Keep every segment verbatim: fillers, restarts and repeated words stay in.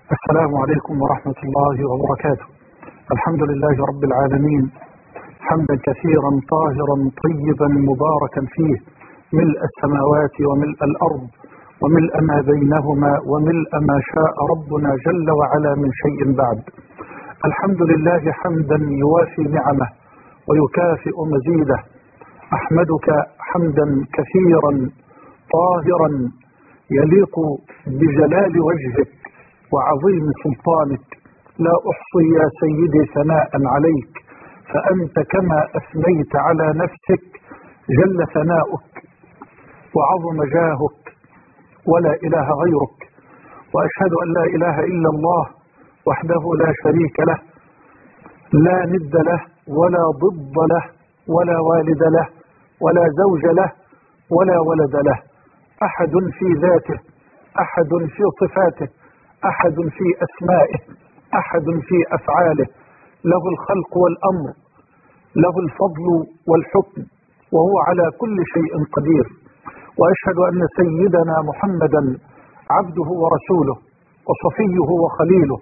السلام عليكم ورحمة الله وبركاته. الحمد لله رب العالمين، حمدا كثيرا طاهرا طيبا مباركا فيه، ملء السماوات وملء الأرض وملء ما بينهما وملء ما شاء ربنا جل وعلا من شيء بعد. الحمد لله حمدا يوافي نعمه ويكافئ مزيده. أحمدك حمدا كثيرا طاهرا يليق بجلال وجهك وعظيم سلطانك، لا أحصي يا سيدي ثناء عليك، فأنت كما أثنيت على نفسك جل ثناؤك وعظم جاهك ولا إله غيرك. وأشهد أن لا إله إلا الله وحده لا شريك له، لا ند له ولا ضد له ولا والد له ولا زوج له ولا ولد له، أحد في ذاته، أحد في صفاته، أحد في أسمائه، أحد في أفعاله، له الخلق والأمر، له الفضل والحكم، وهو على كل شيء قدير. وأشهد أن سيدنا محمدا عبده ورسوله وصفيه وخليله،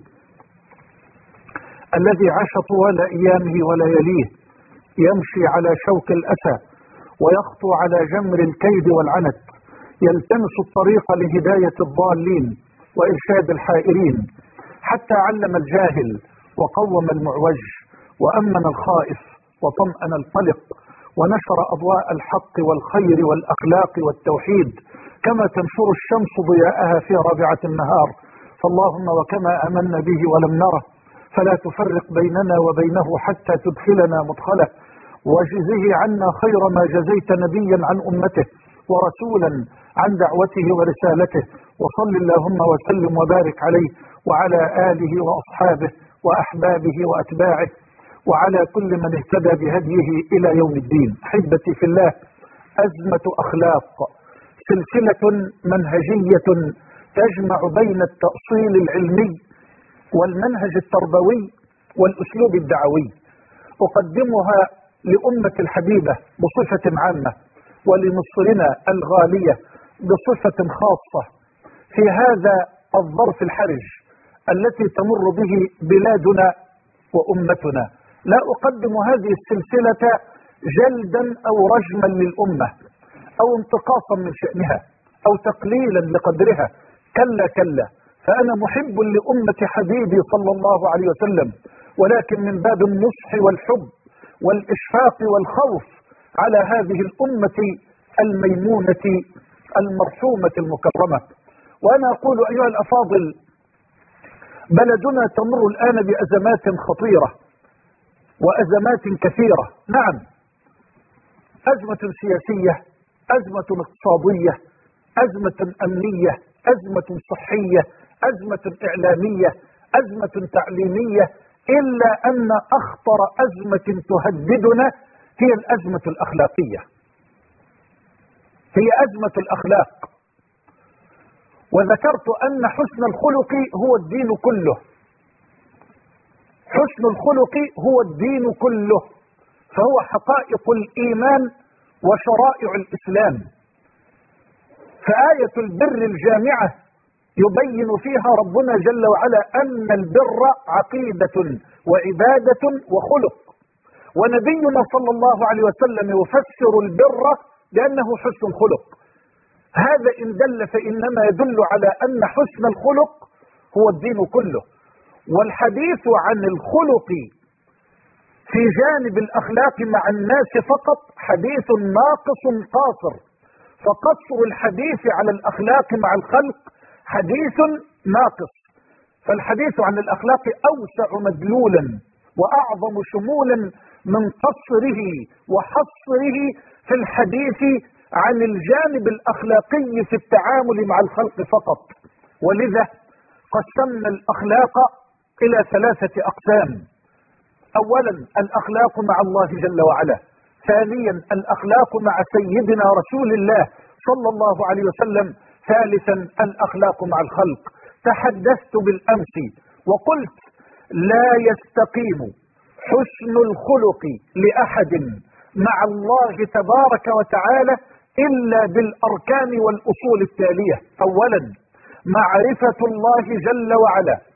الذي عاش طوال أيامه ولياليه يمشي على شوك الأسى ويخطو على جمر الكيد والعنت، يلتمس الطريق لهداية الضالين وإرشاد الحائرين، حتى علم الجاهل وقوم المعوج وأمن الخائف وطمأن القلق، ونشر أضواء الحق والخير والأخلاق والتوحيد كما تنشر الشمس ضياءها في رابعة النهار. فاللهم وكما آمنا به ولم نره فلا تفرق بيننا وبينه حتى تدخلنا مدخله، وجزه عنا خير ما جزيت نبيا عن أمته ورسولا عن دعوته ورسالته، وصل اللهم وسلم وبارك عليه وعلى آله وأصحابه وأحبابه وأتباعه وعلى كل من اهتدى بهديه إلى يوم الدين. أحبتي في الله، أزمة أخلاق، سلسلة منهجية تجمع بين التأصيل العلمي والمنهج التربوي والأسلوب الدعوي، أقدمها لأمة الحبيبة بصفة عامة ولمصرنا الغالية بصفة خاصة في هذا الظرف الحرج التي تمر به بلادنا وأمتنا. لا أقدم هذه السلسلة جلدا أو رجما للأمة أو انتقاصا من شأنها أو تقليلا لقدرها، كلا كلا، فأنا محب لأمة حبيبي صلى الله عليه وسلم، ولكن من باب النصح والحب والإشفاق والخوف على هذه الأمة الميمونة المرحومة المكرمة. وأنا أقول أيها الأفاضل، بلدنا تمر الآن بأزمات خطيرة وأزمات كثيرة. نعم، أزمة سياسية، أزمة اقتصادية، أزمة أمنية، أزمة صحية، أزمة إعلامية، أزمة تعليمية، إلا أن أخطر أزمة تهددنا هي الأزمة الأخلاقية، هي أزمة الأخلاق. وذكرت أن حسن الخلق هو الدين كله، حسن الخلق هو الدين كله، فهو حقائق الإيمان وشرائع الإسلام. فآية البر الجامعة يبين فيها ربنا جل وعلا أن البر عقيدة وعبادة وخلق، ونبينا صلى الله عليه وسلم يفسر البر بأنه حسن الخلق. هذا إن دل فإنما يدل على أن حسن الخلق هو الدين كله. والحديث عن الخلق في جانب الأخلاق مع الناس فقط حديث ناقص قاصر، فقصر الحديث على الأخلاق مع الخلق حديث ناقص. فالحديث عن الأخلاق أوسع مدلولا وأعظم شمولا من قصره وحصره في الحديث عن الجانب الأخلاقي في التعامل مع الخلق فقط. ولذا قسمنا الأخلاق إلى ثلاثة أقسام: أولا الأخلاق مع الله جل وعلا، ثانيا الأخلاق مع سيدنا رسول الله صلى الله عليه وسلم، ثالثا الأخلاق مع الخلق. تحدثت بالأمس وقلت لا يستقيم حسن الخلق لأحد مع الله تبارك وتعالى إلا بالأركان والأصول التالية: أولا معرفة الله جل وعلا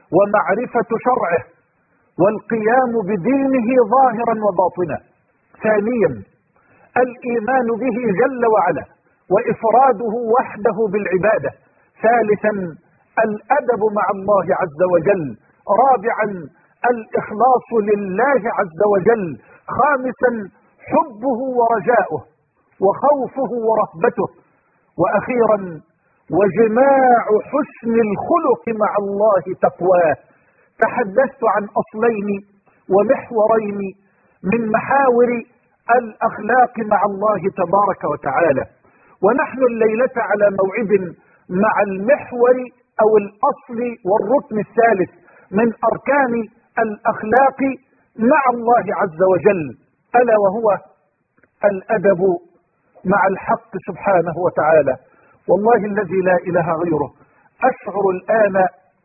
ومعرفة شرعه والقيام بدينه ظاهرا وباطنا. ثانيا الإيمان به جل وعلا وإفراده وحده بالعبادة. ثالثا الأدب مع الله عز وجل. رابعا الإخلاص لله عز وجل. خامسا حبه ورجاؤه وخوفه ورهبته. وأخيرا وجماع حسن الخلق مع الله تقواه. تحدثت عن أصلين ومحورين من محاور الأخلاق مع الله تبارك وتعالى، ونحن الليلة على موعد مع المحور أو الأصل والركن الثالث من أركان الأخلاق مع الله عز وجل، ألا وهو الأدب مع الحق سبحانه وتعالى. والله الذي لا إله غيره أشعر الآن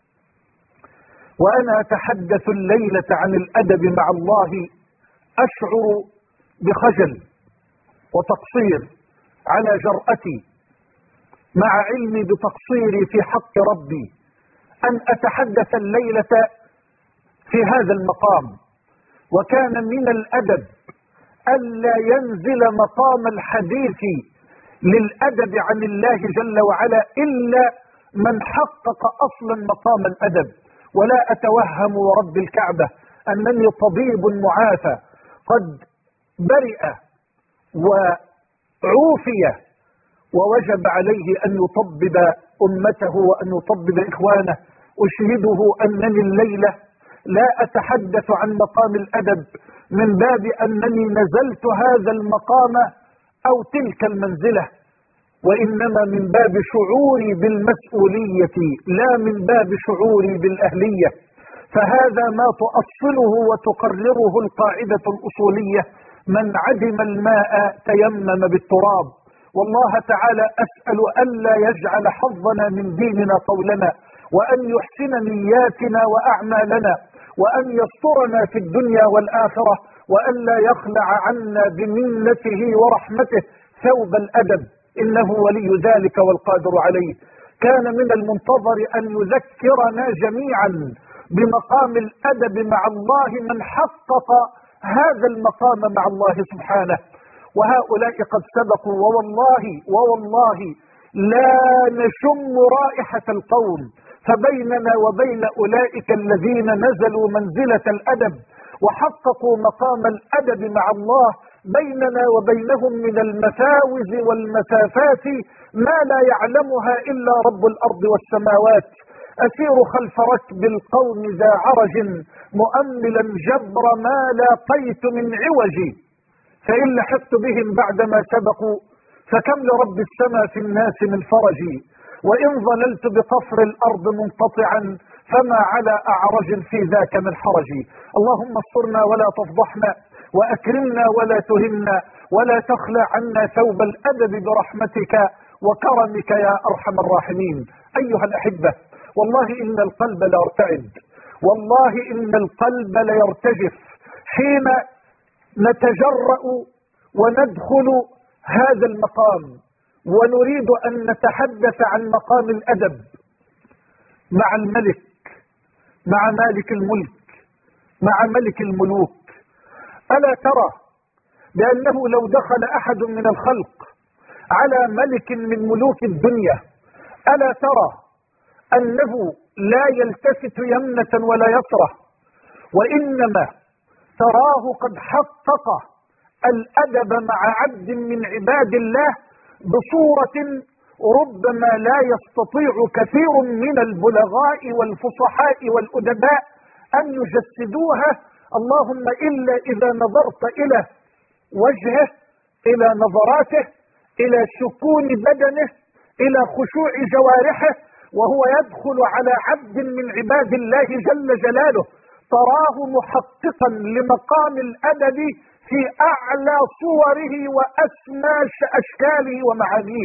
وأنا أتحدث الليلة عن الأدب مع الله أشعر بخجل وتقصير على جرأتي مع علمي بتقصيري في حق ربي أن أتحدث الليلة في هذا المقام. وكان من الأدب ألا ينزل مقام الحديث للأدب عن الله جل وعلا إلا من حقق أصلا مقام الأدب. ولا أتوهم ورب الكعبة أنني طبيب معافى قد برئ وعوفي ووجب عليه أن يطبب أمته وأن يطبب إخوانه. أشهده أنني الليلة لا أتحدث عن مقام الأدب من باب أنني نزلت هذا المقام أو تلك المنزلة، وإنما من باب شعوري بالمسؤولية لا من باب شعوري بالأهلية. فهذا ما تؤصله وتقرره القاعدة الأصولية: من عدم الماء تيمم بالتراب. والله تعالى أسأل ألا يجعل حظنا من ديننا قولنا، وأن يحسن نياتنا وأعمالنا، وأن يسترنا في الدنيا والآخرة، وأن لا يخلع عنا بمنته ورحمته ثوب الأدب، إنه ولي ذلك والقادر عليه. كان من المنتظر أن يذكرنا جميعا بمقام الأدب مع الله من حقق هذا المقام مع الله سبحانه، وهؤلاء قد سبقوا، ووالله ووالله لا نشم رائحة القوم. فبيننا وبين أولئك الذين نزلوا منزلة الأدب وحققوا مقام الأدب مع الله بيننا وبينهم من المفاوز والمسافات ما لا يعلمها إلا رب الأرض والسماوات. أسير خلف ركب القوم ذا عرج مؤملا جبر ما لاقيت من عوجي، فإن لحقت بهم بعدما سبقوا فكم لرب السماء في الناس من فرجي، وإن ظللت بقفر الأرض منقطعا فما على أعرج في ذاك من حرجي. اللهم استرنا ولا تفضحنا، وأكرمنا ولا تهنا، ولا تخلع عنا ثوب الأدب برحمتك وكرمك يا أرحم الراحمين. أيها الأحبة، والله إن القلب ليرتعد، والله إن القلب ليرتجف حين نتجرأ وندخل هذا المقام ونريد أن نتحدث عن مقام الأدب مع الملك، مع مالك الملك، مع ملك الملوك. ألا ترى بأنه لو دخل أحد من الخلق على ملك من ملوك الدنيا، ألا ترى أنه لا يلتفت يمنة ولا يسرة، وإنما تراه قد حقق الأدب مع عبد من عباد الله بصورة ربما لا يستطيع كثير من البلغاء والفصحاء والأدباء أن يجسدوها، اللهم إلا إذا نظرت إلى وجهه، إلى نظراته، إلى سكون بدنه، إلى خشوع جوارحه وهو يدخل على عبد من عباد الله جل جلاله، تراه محققا لمقام الأدب في أعلى صوره وأسمى أشكاله ومعانيه.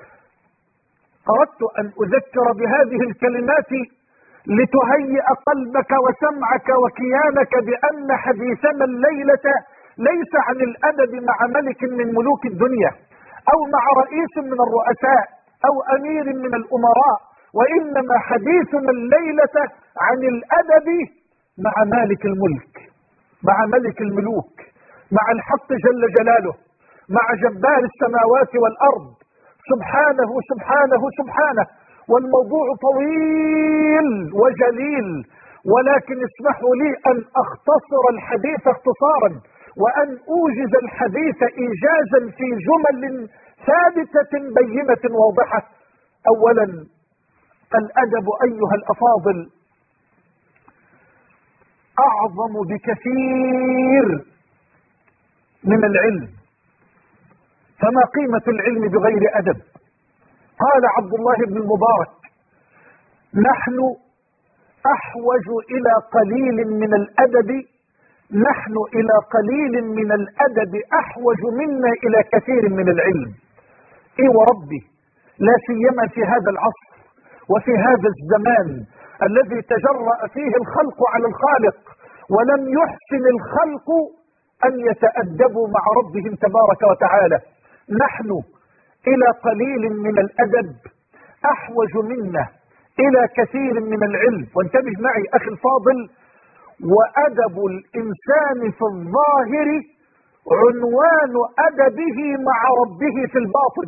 أردت أن أذكر بهذه الكلمات لتهيئ قلبك وسمعك وكيانك بأن حديثنا الليلة ليس عن الأدب مع ملك من ملوك الدنيا، أو مع رئيس من الرؤساء، أو أمير من الأمراء، وإنما حديثنا الليلة عن الأدب مع مالك الملك، مع ملك الملوك، مع الحق جل جلاله، مع جبار السماوات والأرض سبحانه سبحانه سبحانه. والموضوع طويل وجليل، ولكن اسمحوا لي أن أختصر الحديث اختصارا، وأن أوجز الحديث إيجازا في جمل ثابتة بينة واضحة. أولا، الأدب أيها الأفاضل أعظم بكثير من العلم، فما قيمة العلم بغير أدب؟ قال عبد الله بن المبارك: نحن أحوج إلى قليل من الأدب، نحن إلى قليل من الأدب أحوج منا إلى كثير من العلم. إيه وربي، لا سيما في هذا العصر وفي هذا الزمان الذي تجرأ فيه الخلق على الخالق، ولم يحسن الخلق أن يتأدبوا مع ربهم تبارك وتعالى. نحن إلى قليل من الأدب أحوج منا إلى كثير من العلم. وانتبه معي أخي الفاضل، وأدب الإنسان في الظاهر عنوان أدبه مع ربه في الباطن.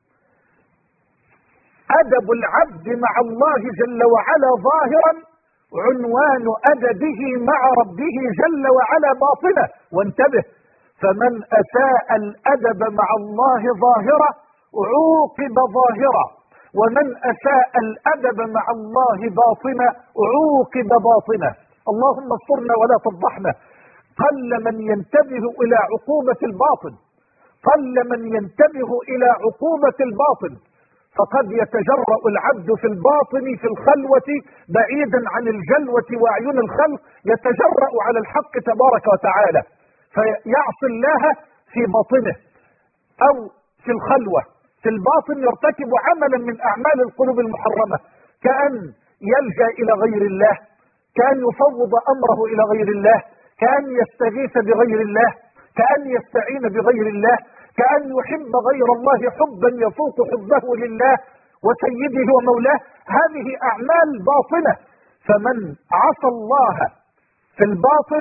أدب العبد مع الله جل وعلا ظاهرا عنوان أدبه مع ربه جل وعلا باطنه. وانتبه، فمن أساء الأدب مع الله ظاهرا عوقب ظاهرا، ومن أساء الأدب مع الله باطنا عوقب باطنا. اللهم استرنا ولا تفضحنا. قل من ينتبه إلى عقوبة الباطن، قل من ينتبه إلى عقوبة الباطن. فقد يتجرأ العبد في الباطن في الخلوة بعيدا عن الجلوة وأعين الخلق، يتجرأ على الحق تبارك وتعالى فيعصي الله في باطنه أو في الخلوة. في الباطن يرتكب عملا من أعمال القلوب المحرمة، كأن يلجأ إلى غير الله، كأن يفوض أمره إلى غير الله، كأن يستغيث بغير الله، كأن يستعين بغير الله، كأن يحب غير الله حبا يفوق حبه لله وسيده ومولاه. هذه أعمال باطنة. فمن عصى الله في الباطن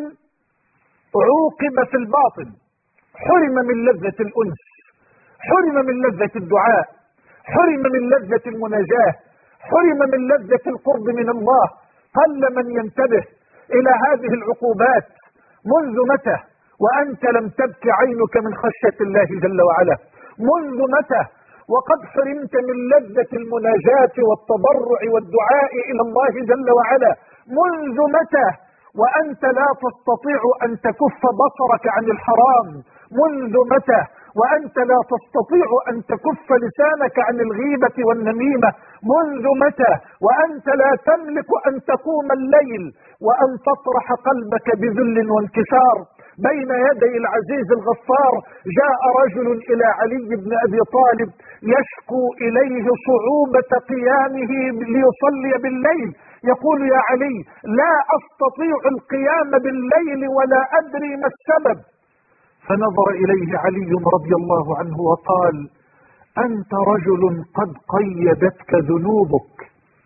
عوقب في الباطن، حرم من لذة الأنس، حرم من لذة الدعاء، حرم من لذة المناجاة، حرم من لذة القرب من الله. قل من ينتبه إلى هذه العقوبات. منذ متى وأنت لم تبك عينك من خشية الله جل وعلا؟ منذ متى وقد حرمت من لذة المناجاة والتضرع والدعاء إلى الله جل وعلا؟ منذ متى وأنت لا تستطيع أن تكف بصرك عن الحرام؟ منذ متى وأنت لا تستطيع أن تكف لسانك عن الغيبة والنميمة؟ منذ متى وأنت لا تملك أن تقوم الليل وأن تطرح قلبك بذل وانكسار بين يدي العزيز الغفار؟ جاء رجل إلى علي بن أبي طالب يشكو إليه صعوبة قيامه ليصلي بالليل، يقول: يا علي، لا أستطيع القيام بالليل ولا أدري ما السبب. فنظر إليه علي رضي الله عنه وقال: أنت رجل قد قيدتك ذنوبك،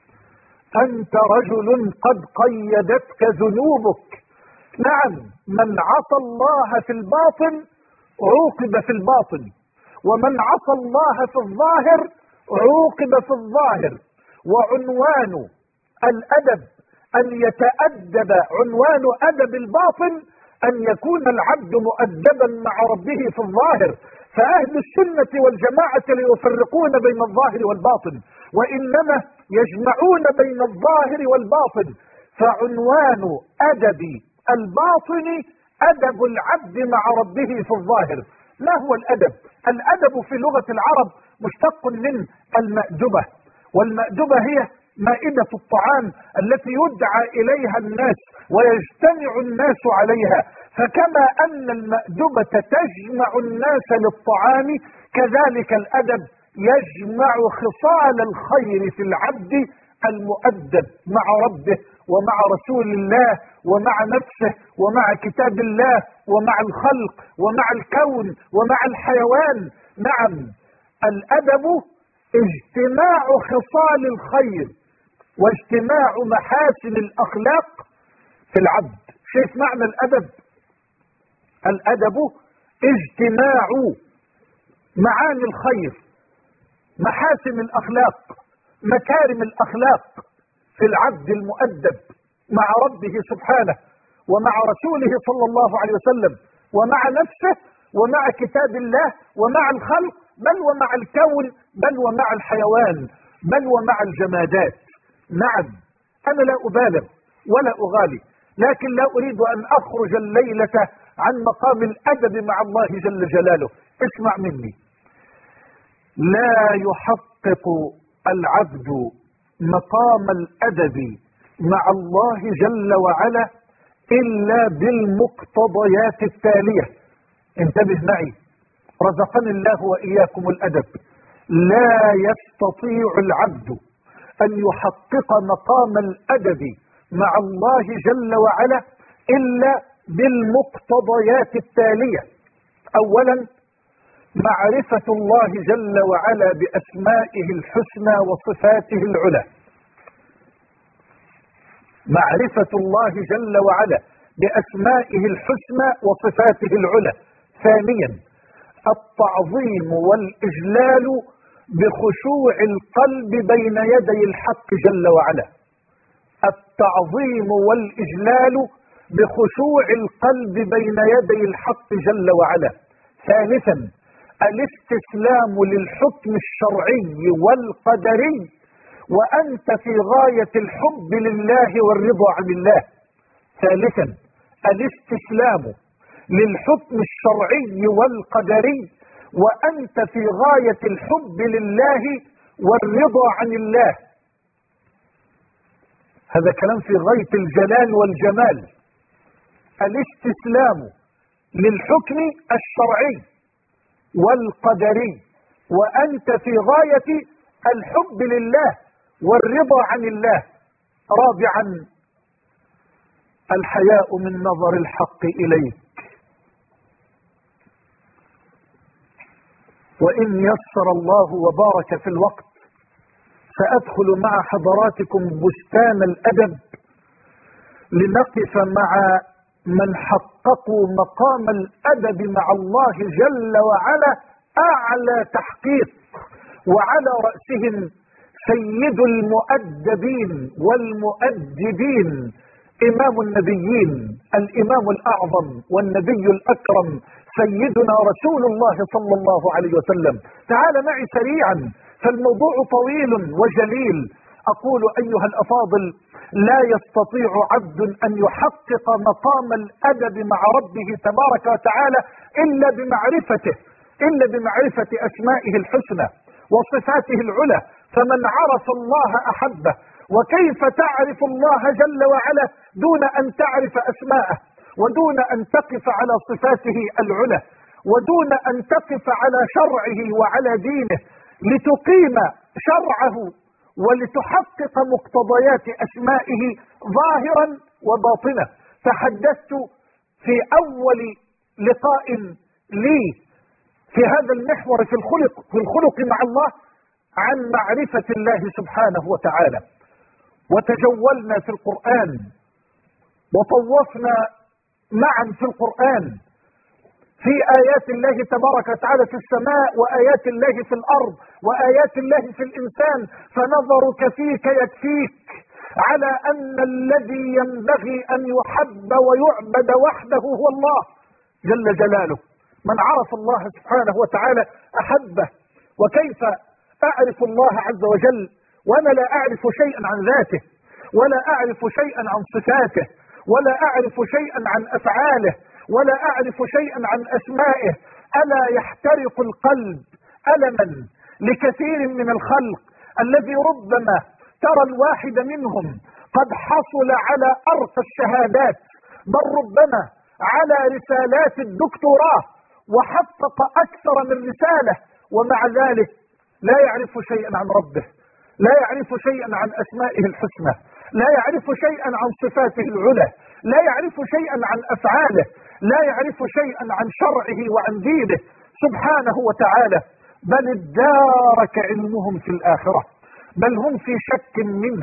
أنت رجل قد قيدتك ذنوبك. نعم، من عصى الله في الباطن عوقب في الباطن، ومن عصى الله في الظاهر عوقب في الظاهر. وعنوان الأدب أن يتأدب، عنوان أدب الباطن أن يكون العبد مؤدبا مع ربه في الظاهر. فأهل السنة والجماعة لا يفرقون بين الظاهر والباطن، وإنما يجمعون بين الظاهر والباطن. فعنوان أدب الباطن أدب العبد مع ربه في الظاهر. ما هو الأدب؟ الأدب في لغة العرب مشتق من المأدبة، والمأدبة هي مائدة الطعام التي يدعى إليها الناس ويجتمع الناس عليها. فكما أن المأدبة تجمع الناس للطعام، كذلك الأدب يجمع خصال الخير في العبد المؤدب مع ربه ومع رسول الله ومع نفسه ومع كتاب الله ومع الخلق ومع الكون ومع الحيوان. نعم، الأدب اجتماع خصال الخير واجتماع محاسن الأخلاق في العبد. شايف معنى الأدب؟ الأدب اجتماع معاني الخير، محاسن الأخلاق، مكارم الأخلاق في العبد المؤدب مع ربه سبحانه ومع رسوله صلى الله عليه وسلم ومع نفسه ومع كتاب الله ومع الخلق، بل ومع الكون، بل ومع الحيوان، بل ومع الجمادات. نعم، أنا لا أبالغ ولا أغالي، لكن لا أريد أن أخرج الليلة عن مقام الأدب مع الله جل جلاله. اسمع مني، لا يحقق العبد مقام الأدب مع الله جل وعلا إلا بالمقتضيات التالية. انتبه معي، رزقني الله وإياكم الأدب. لا يستطيع العبد أن يحقق مقام الأدب مع الله جل وعلا إلا بالمقتضيات التالية. أولا، معرفة الله جل وعلا بأسمائه الحسنى وصفاته العلى. معرفة الله جل وعلا بأسمائه الحسنى وصفاته العلى. ثانيا، التعظيم والإجلال بخشوع القلب بين يدي الحق جل وعلا. التعظيم والإجلال بخشوع القلب بين يدي الحق جل وعلا. ثالثا، الاستسلام للحكم الشرعي والقدري وأنت في غاية الحب لله والرضا عن الله. ثالثا، الاستسلام للحكم الشرعي والقدري وأنت في غاية الحب لله والرضا عن الله. هذا كلام في غاية الجلال والجمال. الاستسلام للحكم الشرعي والقدري وأنت في غاية الحب لله والرضا عن الله. رابعا، الحياء من نظر الحق إليك. وإن يسر الله وبارك في الوقت سأدخل مع حضراتكم بستان الأدب لنقف مع من حققوا مقام الأدب مع الله جل وعلا أعلى تحقيق، وعلى رأسهم سيد المؤدبين والمؤدبين إمام النبيين، الإمام الأعظم والنبي الأكرم سيدنا رسول الله صلى الله عليه وسلم. تعال معي سريعا فالموضوع طويل وجليل. أقول أيها الأفاضل، لا يستطيع عبد أن يحقق مقام الأدب مع ربه تبارك وتعالى إلا بمعرفته إلا بمعرفة أسمائه الحسنى وصفاته العلى. فمن عرف الله أحبه. وكيف تعرف الله جل وعلا دون أن تعرف أسماءه، ودون أن تقف على صفاته العلى، ودون أن تقف على شرعه وعلى دينه لتقيم شرعه ولتحقق مقتضيات أسمائه ظاهرا وباطنا. تحدثت في أول لقاء لي في هذا المحور في الخلق في الخلق مع الله عن معرفة الله سبحانه وتعالى، وتجولنا في القرآن وطوفنا معا في القرآن في آيات الله تبارك وتعالى في السماء، وآيات الله في الأرض، وآيات الله في الإنسان. فنظرك فيك يكفيك على أن الذي ينبغي أن يحب ويعبد وحده هو الله جل جلاله. من عرف الله سبحانه وتعالى أحبه. وكيف أعرف الله عز وجل وأنا لا أعرف شيئا عن ذاته، ولا أعرف شيئا عن صفاته، ولا أعرف شيئا عن أفعاله، ولا أعرف شيئا عن أسمائه؟ ألا يحترق القلب ألما لكثير من الخلق الذي ربما ترى الواحد منهم قد حصل على أرقى الشهادات، بل ربما على رسالات الدكتوراه، وحقق أكثر من رسالة، ومع ذلك لا يعرف شيئا عن ربه، لا يعرف شيئا عن أسمائه الحسنى، لا يعرف شيئا عن صفاته العلى، لا يعرف شيئا عن أفعاله، لا يعرف شيئا عن شرعه وعن دينه سبحانه وتعالى. بل ادارك علمهم في الآخرة، بل هم في شك منها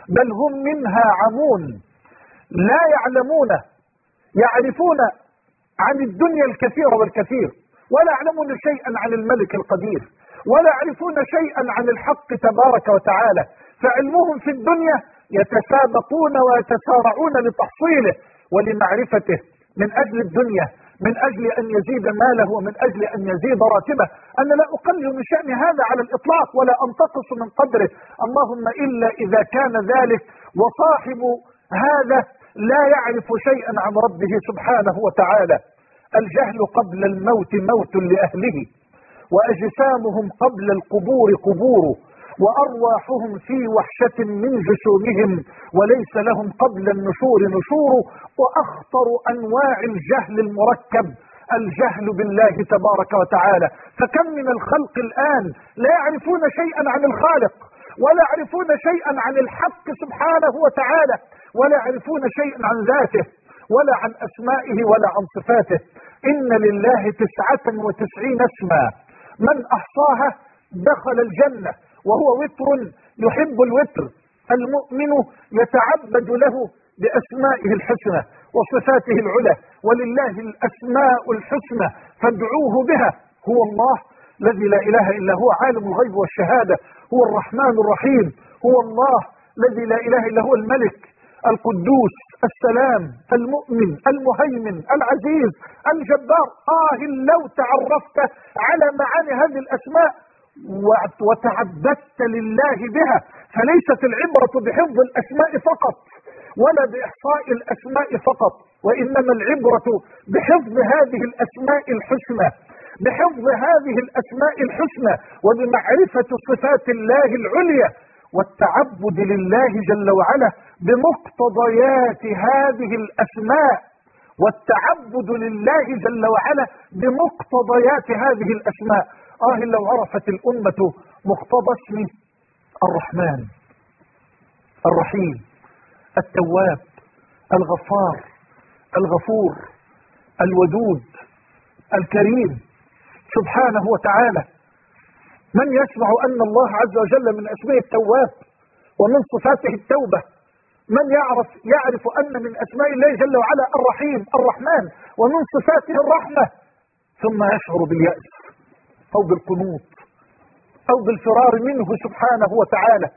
بل هم منها عمون لا يعلمون، يعرفون عن الدنيا الكثير والكثير ولا يعلمون شيئا عن الملك القدير، ولا يعرفون شيئا عن الحق تبارك وتعالى، فعلمهم في الدنيا يتسابقون ويتسارعون لتحصيله ولمعرفته من أجل الدنيا، من أجل أن يزيد ماله ومن أجل أن يزيد راتبه. أنا لا أقلل من شأن هذا على الإطلاق ولا أنتقص من قدره، اللهم إلا إذا كان ذلك وصاحب هذا لا يعرف شيئا عن ربه سبحانه وتعالى. الجهل قبل الموت موت لأهله، وأجسامهم قبل القبور قبور، وأرواحهم في وحشة من جسومهم، وليس لهم قبل النشور نشور. وأخطر أنواع الجهل المركب الجهل بالله تبارك وتعالى. فكم من الخلق الآن لا يعرفون شيئا عن الخالق، ولا يعرفون شيئا عن الحق سبحانه وتعالى، ولا يعرفون شيئا عن ذاته ولا عن أسمائه ولا عن صفاته. إن لله تسعة وتسعين اسما، من أحصاها دخل الجنة، وهو وتر يحب الوتر. المؤمن يتعبد له بأسمائه الحسنى وصفاته العلى، ولله الأسماء الحسنى فادعوه بها. هو الله الذي لا إله إلا هو عالم الغيب والشهادة، هو الرحمن الرحيم، هو الله الذي لا إله إلا هو الملك القدوس السلام المؤمن المهيمن العزيز الجبار. آه لو تعرفت على معاني هذه الأسماء وتعبدت لله بها. فليست العبرة بحفظ الأسماء فقط ولا بإحصاء الأسماء فقط، وإنما العبرة بحفظ هذه الأسماء الحسنى، بحفظ هذه الأسماء الحسنى وبمعرفة صفات الله العليا، والتعبد لله جل وعلا بمقتضيات هذه الأسماء، والتعبد لله جل وعلا بمقتضيات هذه الأسماء. آه لو عرفت الأمة مقتضى اسم الرحمن الرحيم التواب الغفار الغفور الودود الكريم سبحانه وتعالى. من يسمع أن الله عز وجل من اسمه التواب ومن صفاته التوبة؟ من يعرف يعرف أن من أسماء الله جل وعلا الرحيم الرحمن ومن صفاته الرحمة، ثم يشعر باليأس أو بالقنوط أو بالفرار منه سبحانه وتعالى؟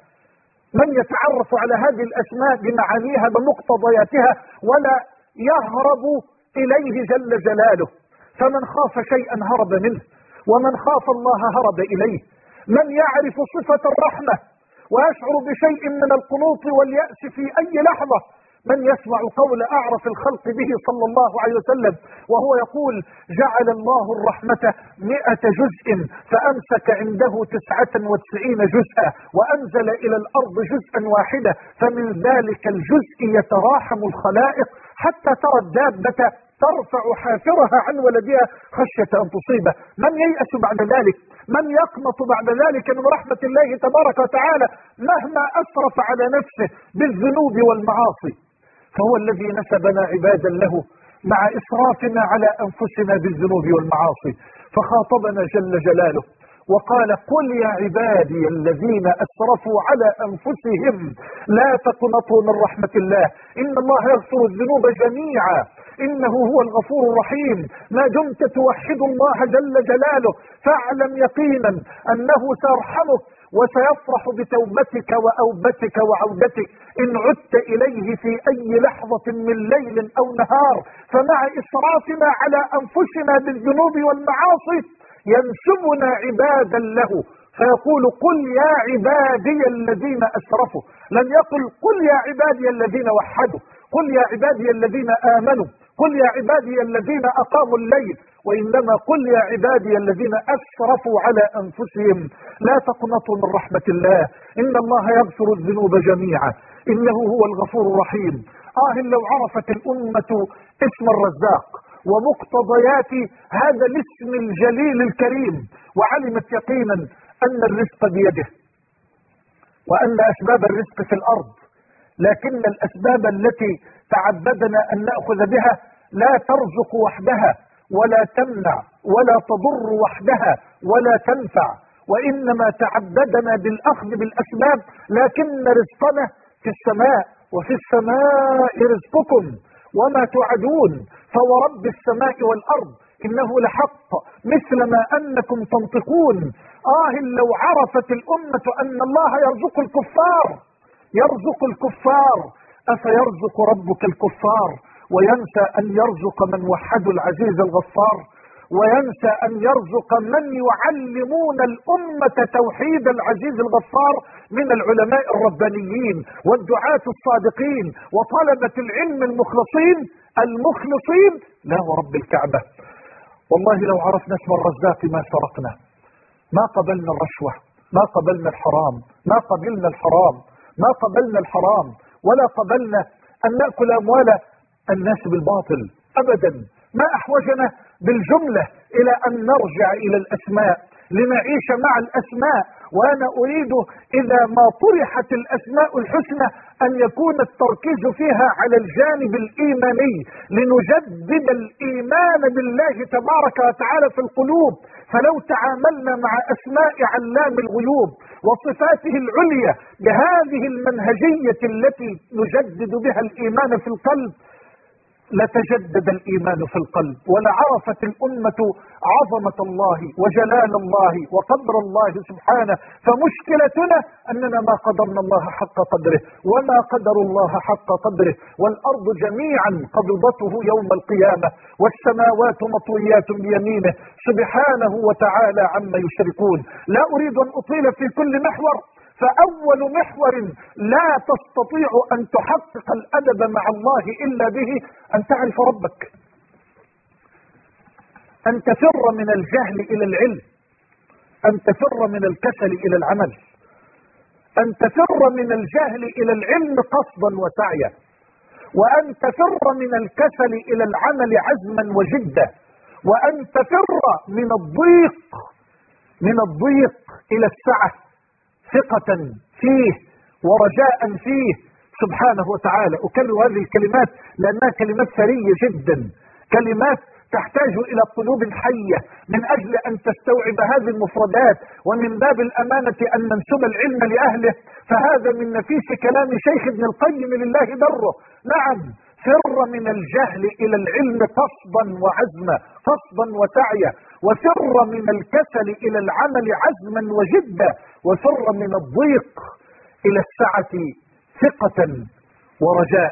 من يتعرف على هذه الأسماء بمعانيها بمقتضياتها ولا يهرب إليه جل جلاله؟ فمن خاف شيئا هرب منه، ومن خاف الله هرب إليه. من يعرف صفة الرحمة ويشعر بشيء من القنوط واليأس في أي لحظة؟ من يسمع قول أعرف الخلق به صلى الله عليه وسلم وهو يقول جعل الله الرحمة مئة جزء فأمسك عنده تسعة وتسعين جزءا وأنزل إلى الأرض جزءا واحدا، فمن ذلك الجزء يتراحم الخلائق حتى ترى الدابة ترفع حافرها عن ولدها خشية أن تصيبه. من ييأس بعد ذلك؟ من يقنط بعد ذلك من رحمة الله تبارك وتعالى مهما أسرف على نفسه بالذنوب والمعاصي؟ فهو الذي نسبنا عبادا له مع إسرافنا على أنفسنا بالذنوب والمعاصي، فخاطبنا جل جلاله وقال قل يا عبادي الذين أسرفوا على أنفسهم لا تقنطوا من رحمة الله إن الله يغفر الذنوب جميعا إنه هو الغفور الرحيم. ما دمت توحد الله جل جلاله فاعلم يقينا أنه سيرحمك وسيفرح بتوبتك وأوبتك وعودتك إن عدت إليه في أي لحظة من ليل أو نهار. فمع إسرافنا على أنفسنا بالذنوب والمعاصي ينسبنا عبادا له فيقول قل يا عبادي الذين أسرفوا، لم يقل قل يا عبادي الذين وحدوا، قل يا عبادي الذين آمنوا، قل يا عبادي الذين أقاموا الليل، وإنما قل يا عبادي الذين أسرفوا على أنفسهم لا تقنطوا من رحمة الله إن الله يغفر الذنوب جميعا إنه هو الغفور الرحيم. آه لو عرفت الأمة اسم الرزاق ومقتضيات هذا الاسم الجليل الكريم وعلمت يقينا أن الرزق بيده وأن أسباب الرزق في الأرض، لكن الأسباب التي تعبدنا أن نأخذ بها لا ترزق وحدها ولا تمنع ولا تضر وحدها ولا تنفع، وإنما تعبدنا بالأخذ بالأسباب، لكن رزقنا في السماء وفي السماء رزقكم وما توعدون فورب السماء والأرض إنه لحق مثل ما أنكم تنطقون. آه لو عرفت الأمة أن الله يرزق الكفار يرزق الكفار أفيرزق ربك الكفار وينسى أن يرزق من وحدوا العزيز الغفار، وينسى أن يرزق من يعلمون الأمة توحيد العزيز الغفار من العلماء الربانيين والدعاة الصادقين وطلبة العلم المخلصين المخلصين. لا ورب الكعبة والله لو عرفنا اسم الرزاق ما سرقنا، ما قبلنا الرشوة، ما قبلنا الحرام، ما قبلنا الحرام ما قبلنا الحرام ولا قبلنا أن نأكل أموال الناس بالباطل أبدا. ما أحوجنا بالجملة إلى أن نرجع إلى الأسماء لنعيش مع الأسماء. وأنا أريد إذا ما طرحت الأسماء الحسنى أن يكون التركيز فيها على الجانب الإيماني لنجدد الإيمان بالله تبارك وتعالى في القلوب. فلو تعاملنا مع أسماء علام الغيوب وصفاته العليا بهذه المنهجية التي نجدد بها الإيمان في القلب لتجدد الإيمان في القلب ولعرفت الأمة عظمة الله وجلال الله وقدر الله سبحانه. فمشكلتنا أننا ما قدرنا الله حق قدره وما قدر الله حق قدره. والأرض جميعا قبضته يوم القيامة والسماوات مطويات بيمينه سبحانه وتعالى عما يشركون. لا أريد أن أطيل في كل محور، فأول محور لا تستطيع أن تحقق الأدب مع الله إلا به أن تعرف ربك، أن تفر من الجهل إلى العلم، أن تفر من الكسل إلى العمل، أن تفر من الجهل إلى العلم قصدا وسعيا، وأن تفر من الكسل إلى العمل عزما وجدا، وأن تفر من الضيق من الضيق إلى السعة ثقة فيه ورجاء فيه سبحانه وتعالى. أكرر هذه الكلمات لأنها كلمات ثرية جدا، كلمات تحتاج إلى قلوب حية من أجل أن تستوعب هذه المفردات. ومن باب الأمانة أن ننسب العلم لأهله، فهذا من نفيس كلام شيخ ابن القيم لله دره. نعم، فر من الجهل إلى العلم قصدا وعزما قصدا وسعيا، وفر من الكسل إلى العمل عزما وجدا، وفر من الضيق إلى السعة ثقة ورجاء.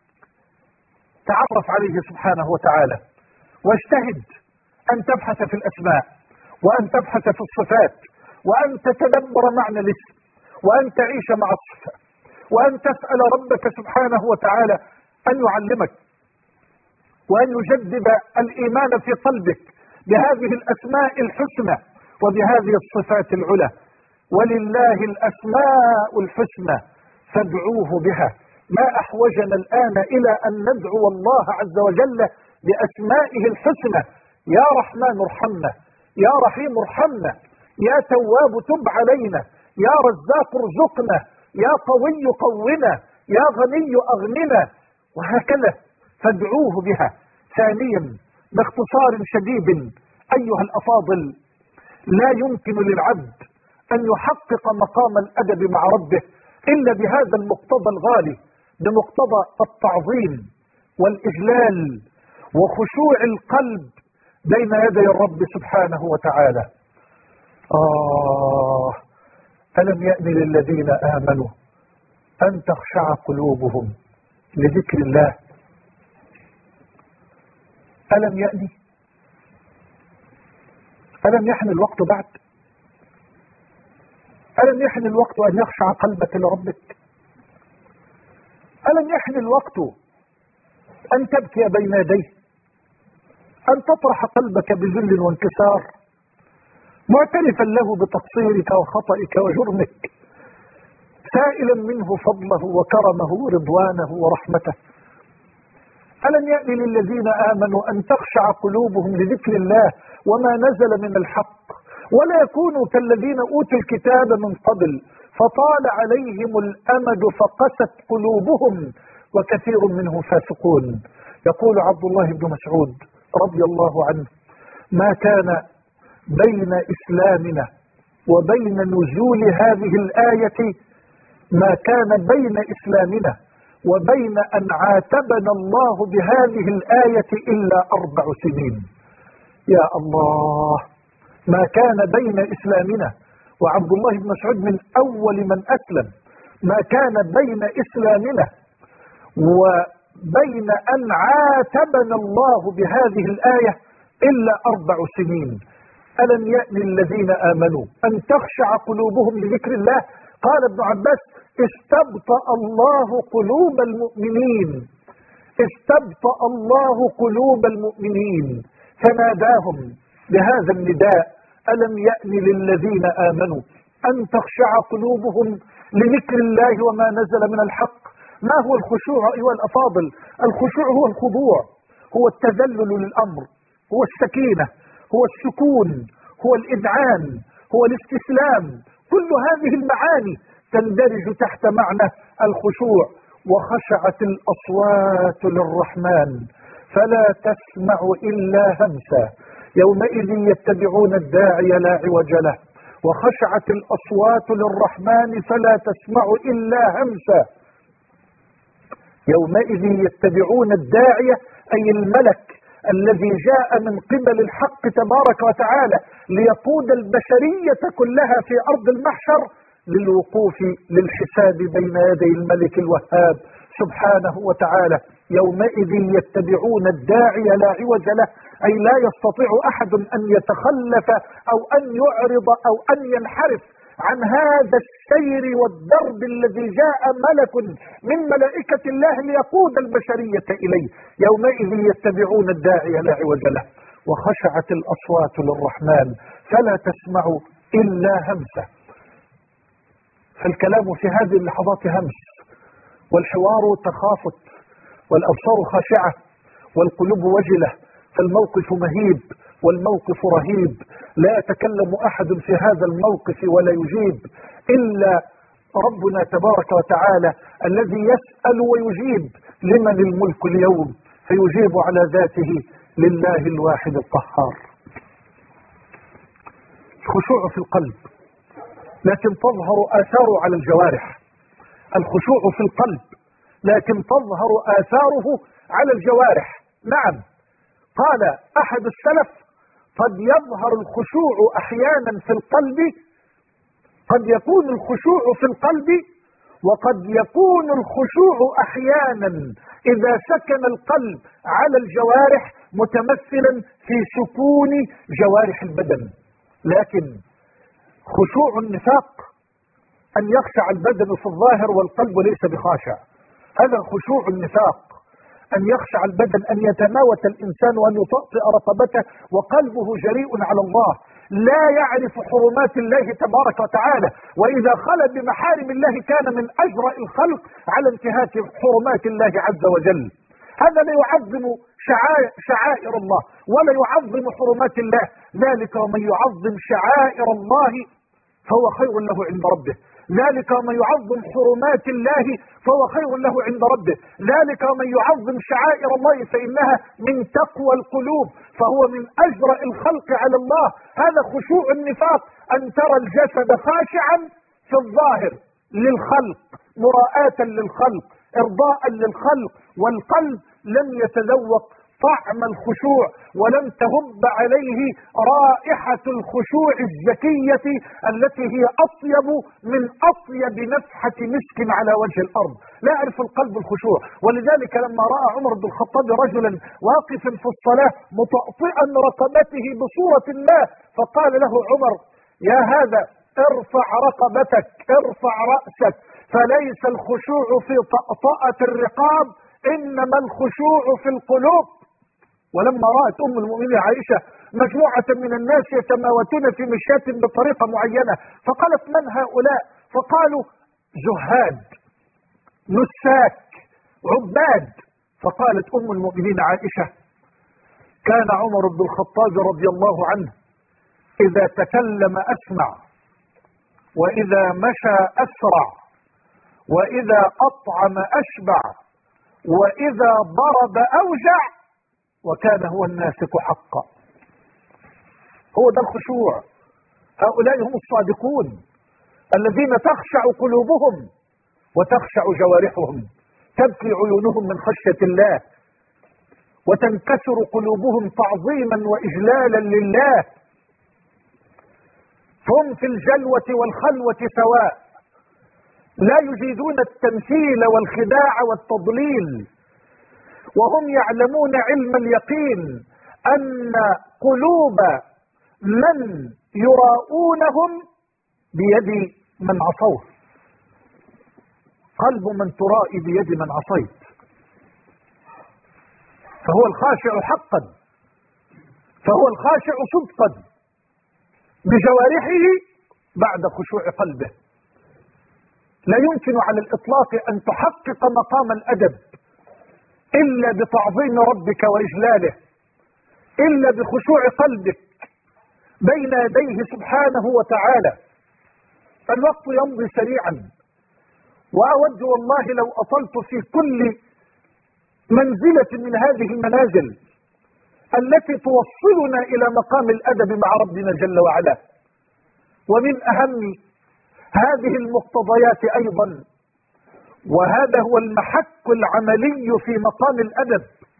تعرف عليه سبحانه وتعالى واجتهد أن تبحث في الأسماء وأن تبحث في الصفات وأن تتدبر معنى الاسم وأن تعيش مع الصفة وأن تسأل ربك سبحانه وتعالى أن يعلمك وأن يجدد الإيمان في قلبك بهذه الأسماء الحسنى وبهذه الصفات العلى. ولله الأسماء الحسنى فادعوه بها. ما أحوجنا الآن إلى أن ندعو الله عز وجل بأسمائه الحسنى. يا رحمن ارحمنا، يا رحيم ارحمنا، يا تواب تب علينا، يا رزاق ارزقنا، يا قوي قونا، يا غني أغننا، وهكذا فادعوه بها. ثانيا باختصار شديد أيها الأفاضل، لا يمكن للعبد أن يحقق مقام الأدب مع ربه إلا بهذا المقتضى الغالي، بمقتضى التعظيم والإجلال وخشوع القلب بين يدي الرب سبحانه وتعالى. آه ألم يأن للذين آمنوا أن تخشع قلوبهم لذكر الله. ألم يأن ألم يحن الوقت بعد؟ ألم يحن الوقت أن يخشع قلبك لربك؟ ألم يحن الوقت أن تبكي بين يديه، أن تطرح قلبك بذل وانكسار معترفا له بتقصيرك وخطئك وجرمك، سائلا منه فضله وكرمه ورضوانه ورحمته؟ ألم يأن للذين آمنوا أن تخشع قلوبهم لذكر الله وما نزل من الحق، ولا يكونوا كالذين أوتوا الكتاب من قبل فطال عليهم الأمد فقست قلوبهم وكثير منهم فاسقون. يقول عبد الله بن مسعود رضي الله عنه: ما كان بين إسلامنا وبين نزول هذه الآية ما كان بين إسلامنا وبين أن عاتبنا الله بهذه الآية إلا أربع سنين. يا الله، ما كان بين إسلامنا، وعبد الله بن مسعود من أول من أسلم، ما كان بين إسلامنا وبين أن عاتبنا الله بهذه الآية إلا أربع سنين. ألم يأن الذين آمنوا أن تخشع قلوبهم لذكر الله؟ قال ابن عباس: استبطأ الله قلوب المؤمنين، استبطأ الله قلوب المؤمنين، فناداهم بهذا النداء: ألم يأن للذين آمنوا أن تخشع قلوبهم لذكر الله وما نزل من الحق. ما هو الخشوع أيها الأفاضل؟ الخشوع هو الخضوع، هو التذلل للأمر، هو السكينة، هو السكون، هو الإذعان، هو الاستسلام. كل هذه المعاني تندرج تحت معنى الخشوع. وخشعت الأصوات للرحمن فلا تسمع إلا همسا، يومئذ يتبعون الداعي لا عوج له. وخشعت الأصوات للرحمن فلا تسمع إلا همسا، يومئذ يتبعون الداعي أي الملك الذي جاء من قبل الحق تبارك وتعالى ليقود البشرية كلها في أرض المحشر للوقوف للحساب بين يدي الملك الوهاب سبحانه وتعالى. يومئذ يتبعون الداعي لا عوج له، أي لا يستطيع أحد أن يتخلف أو أن يعرض أو أن ينحرف عن هذا السير والدرب الذي جاء ملك من ملائكة الله ليقود البشرية إليه. يومئذ يتبعون الداعي لا عوج له. وخشعت الأصوات للرحمن فلا تسمع إلا همسه. فالكلام في هذه اللحظات همس، والحوار تخافت، والأبصار خاشعة، والقلوب وجلة، فالموقف مهيب والموقف رهيب. لا يتكلم أحد في هذا الموقف ولا يجيب إلا ربنا تبارك وتعالى الذي يسأل ويجيب: لمن الملك اليوم؟ فيجيب على ذاته: لله الواحد القهار. الخشوع في القلب لكن تظهر آثاره على الجوارح. الخشوع في القلب لكن تظهر آثاره على الجوارح. نعم، قال أحد السلف: قد يظهر الخشوع أحيانا في القلب، قد يكون الخشوع في القلب، وقد يكون الخشوع أحيانا إذا سكن القلب على الجوارح متمثلا في سكون جوارح البدن. لكن خشوع النفاق أن يخشع البدن في الظاهر والقلب ليس بخاشع. هذا خشوع النفاق، أن يخشع البدن، أن يتماوت الإنسان وأن يطأطئ رقبته وقلبه جريء على الله، لا يعرف حرمات الله تبارك وتعالى، وإذا خلى بمحارم الله كان من أجرأ الخلق على انتهاك حرمات الله عز وجل. هذا لا يعظم شعائر, شعائر الله ولا يعظم حرمات الله. ذلك ومن يعظم شعائر الله فهو خير له عند ربه. ذلك ومن يعظم حرمات الله فهو خير له عند ربه. ذلك ومن يعظم شعائر الله فإنها من تقوى القلوب، فهو من أجرأ الخلق على الله. هذا خشوع النفاق، أن ترى الجسد خاشعا في الظاهر للخلق، مراءة للخلق، إرضاء للخلق، والقلب لم يتذوق طعم الخشوع ولم تهب عليه رائحة الخشوع الزكية التي هي أطيب من أطيب نفحة مسك على وجه الأرض. لا يعرف القلب الخشوع. ولذلك لما رأى عمر بن الخطاب رجلا واقفا في الصلاة مطأطئا رقبته بصورة ما، فقال له عمر: يا هذا ارفع رقبتك، ارفع رأسك، فليس الخشوع في طأطأة الرقاب، إنما الخشوع في القلوب. ولما رأت أم المؤمنين عائشة مجموعة من الناس يتماوتون في مشيات بطريقة معينة، فقالت: من هؤلاء؟ فقالوا: زهاد، نساك، عباد. فقالت أم المؤمنين عائشة: كان عمر بن الخطاب رضي الله عنه إذا تكلم أسمع، وإذا مشى أسرع، وإذا أطعم أشبع، وإذا ضرب أوجع، وكان هو الناسك حقا. هو ده الخشوع. هؤلاء هم الصادقون الذين تخشع قلوبهم وتخشع جوارحهم، تبكي عيونهم من خشية الله، وتنكسر قلوبهم تعظيما وإجلالا لله. هم في الجلوة والخلوة سواء، لا يجيدون التمثيل والخداع والتضليل، وهم يعلمون علم اليقين أن قلوب من يراؤونهم بيد من عصوه. قلب من ترائي بيد من عصيت، فهو الخاشع حقا، فهو الخاشع صدقا بجوارحه بعد خشوع قلبه. لا يمكن على الإطلاق أن تحقق مقام الأدب إلا بتعظيم ربك وإجلاله، إلا بخشوع قلبك بين يديه سبحانه وتعالى. الوقت يمضي سريعا، وأود والله لو أطلت في كل منزلة من هذه المنازل التي توصلنا إلى مقام الأدب مع ربنا جل وعلا. ومن أهم هذه المقتضيات أيضا، وهذا هو المحك العملي في مقام الأدب،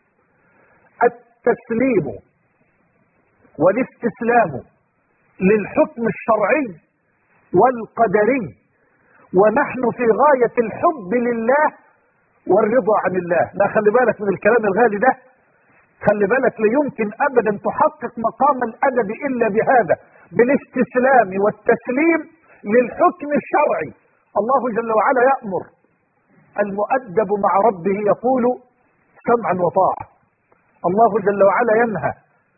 التسليم والاستسلام للحكم الشرعي والقدري. ونحن في غاية الحب لله والرضا عن الله. لا، خلي بالك من الكلام الغالي ده، خلي بالك، لا يمكن أبدا تحقق مقام الأدب إلا بهذا، بالاستسلام والتسليم للحكم الشرعي. الله جل وعلا يأمر، المؤدب مع ربه يقول سمعا وطاعة. الله جل وعلا ينهى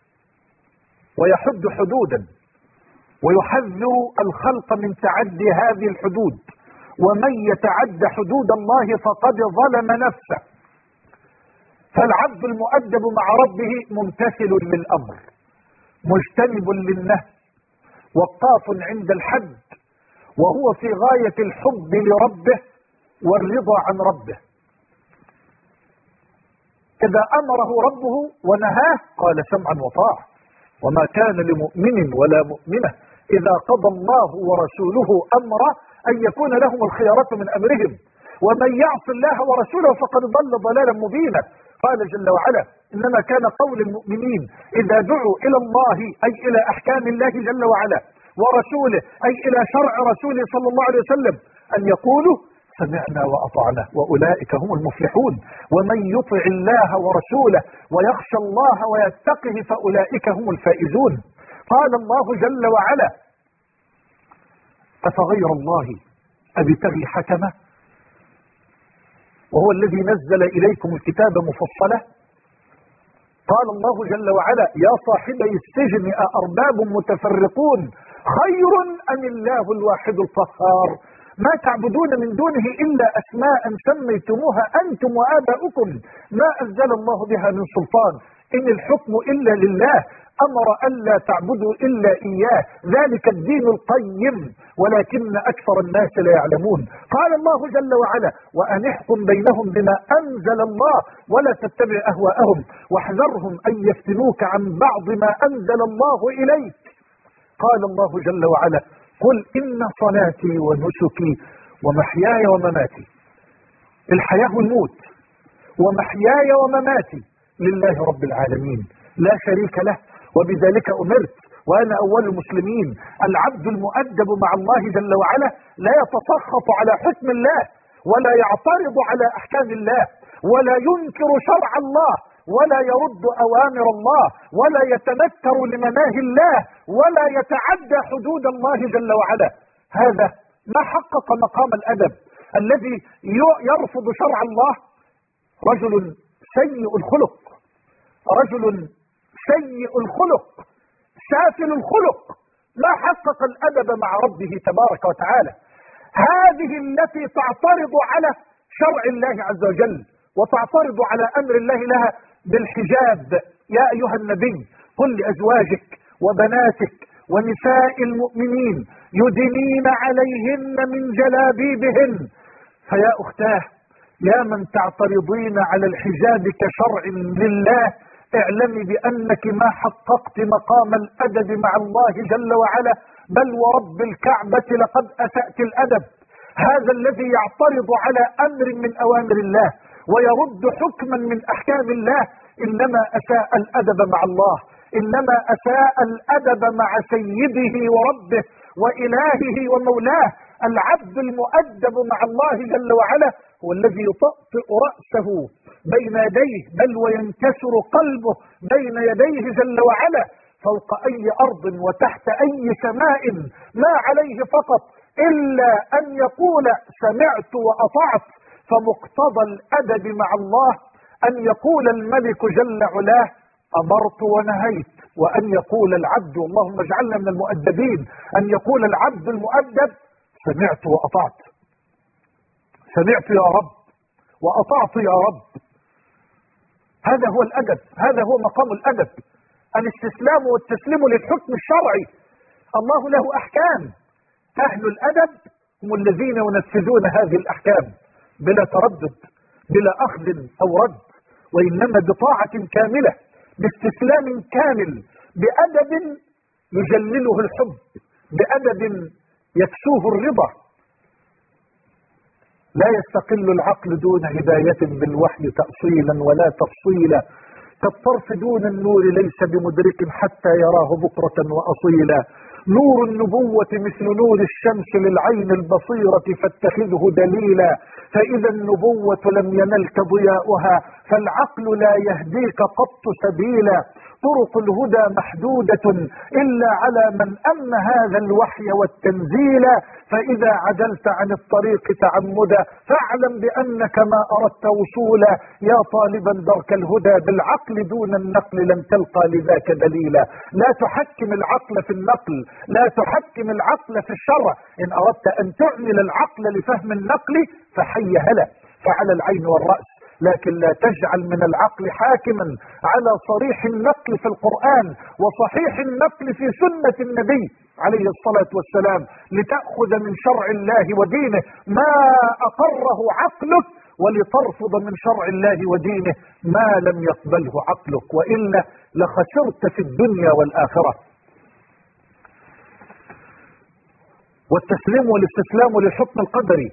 ويحد حدودا ويحذر الخلق من تعدي هذه الحدود، ومن يتعد حدود الله فقد ظلم نفسه. فالعبد المؤدب مع ربه ممتثل للأمر، مجتنب للنهي، وقاف عند الحد، وهو في غاية الحب لربه والرضا عن ربه. إذا أمره ربه ونهاه قال سمعا وطاعة. وما كان لمؤمن ولا مؤمنة إذا قضى الله ورسوله أمرا أن يكون لهم الخيارة من أمرهم، ومن يعص الله ورسوله فقد ضل ضلالا مبينا. قال جل وعلا إنما كان قول المؤمنين إذا دعوا إلى الله أي إلى أحكام الله جل وعلا ورسوله أي إلى شرع رسوله صلى الله عليه وسلم أن يقولوا سمعنا وأطعنا وأولئك هم المفلحون. ومن يطع الله ورسوله ويخشى الله ويتقه فأولئك هم الفائزون. قال الله جل وعلا أفغير الله أبتغي حكمه وهو الذي نزل إليكم الكتاب مفصلا. قال الله جل وعلا يا صاحبي السجن أأرباب متفرقون خير أم الله الواحد القهار ما تعبدون من دونه إلا أسماء سميتموها أنتم وآباؤكم ما أنزل الله بها من سلطان إن الحكم إلا لله أمر ألا تعبدوا إلا إياه ذلك الدين القيم ولكن أكثر الناس لا يعلمون. قال الله جل وعلا وأن احكم بينهم بما أنزل الله ولا تتبع أهواءهم واحذرهم أن يفتنوك عن بعض ما أنزل الله إليك. قال الله جل وعلا قل إن صلاتي ونسكي ومحياي ومماتي، الحياة والموت ومحياي ومماتي لله رب العالمين لا شريك له وبذلك أمرت وأنا أول المسلمين. العبد المؤدب مع الله جل وعلا لا يتسخط على حكم الله ولا يعترض على أحكام الله ولا ينكر شرع الله ولا يرد أوامر الله ولا يتنكر لمناهي الله ولا يتعدى حدود الله جل وعلا. هذا ما حقق مقام الأدب الذي يرفض شرع الله. رجل سيء الخلق، رجل سيء الخلق سافل الخلق ما حقق الأدب مع ربه تبارك وتعالى. هذه التي تعترض على شرع الله عز وجل وتعترض على أمر الله لها بالحجاب. يا أيها النبي قل لأزواجك وبناتك ونساء المؤمنين يدنين عليهن من جلابيبهن. فيا أختاه يا من تعترضين على الحجاب كشرع لله اعلمي بأنك ما حققت مقام الأدب مع الله جل وعلا بل ورب الكعبة لقد أسأت الأدب. هذا الذي يعترض على أمر من أوامر الله ويرد حكما من أحكام الله إنما أساء الأدب مع الله، إنما أساء الأدب مع سيده وربه وإلهه ومولاه. العبد المؤدب مع الله جل وعلا هو الذي يطأطئ رأسه بين يديه، بل وينكسر قلبه بين يديه جل وعلا، فوق أي أرض وتحت أي سماء، ما عليه فقط إلا أن يقول سمعت وأطعت. فمقتضى الأدب مع الله أن يقول الملك جل علاه أمرت ونهيت، وأن يقول العبد، اللهم اجعلنا من المؤدبين، أن يقول العبد المؤدب سمعت وأطعت، سمعت يا رب وأطعت يا رب. هذا هو الأدب، هذا هو مقام الأدب، الاستسلام والتسليم للحكم الشرعي. الله له أحكام، أهل الأدب هم الذين ينفذون هذه الأحكام بلا تردد، بلا أخذ أو رد، وإنما بطاعة كاملة، باستسلام كامل، بأدب يجلله الحب، بأدب يكسوه الرضا. لا يستقل العقل دون هداية بالوحي تأصيلا ولا تفصيلا، كالطرف دون النور ليس بمدرك حتى يراه بكرة وأصيلا. نور النبوة مثل نور الشمس للعين البصيرة فاتخذه دليلا، فإذا النبوة لم ينلك ضياؤها فالعقل لا يهديك قط سبيلا. طرق الهدى محدودة إلا على من أم هذا الوحي والتنزيل، فإذا عدلت عن الطريق تعمدا فاعلم بأنك ما أردت وصولا. يا طالبا درك الهدى بالعقل دون النقل لن تلقى لذاك دليلا. لا تحكم العقل في النقل، لا تحكم العقل في الشرع. إن أردت أن تعمل العقل لفهم النقل فحي هلا، فعلى العين والرأس، لكن لا تجعل من العقل حاكما على صريح النقل في القرآن وصحيح النقل في سنة النبي عليه الصلاة والسلام، لتأخذ من شرع الله ودينه ما أقره عقلك، ولترفض من شرع الله ودينه ما لم يقبله عقلك، وإلا لخسرت في الدنيا والآخرة. والتسليم والاستسلام للحكم القدري،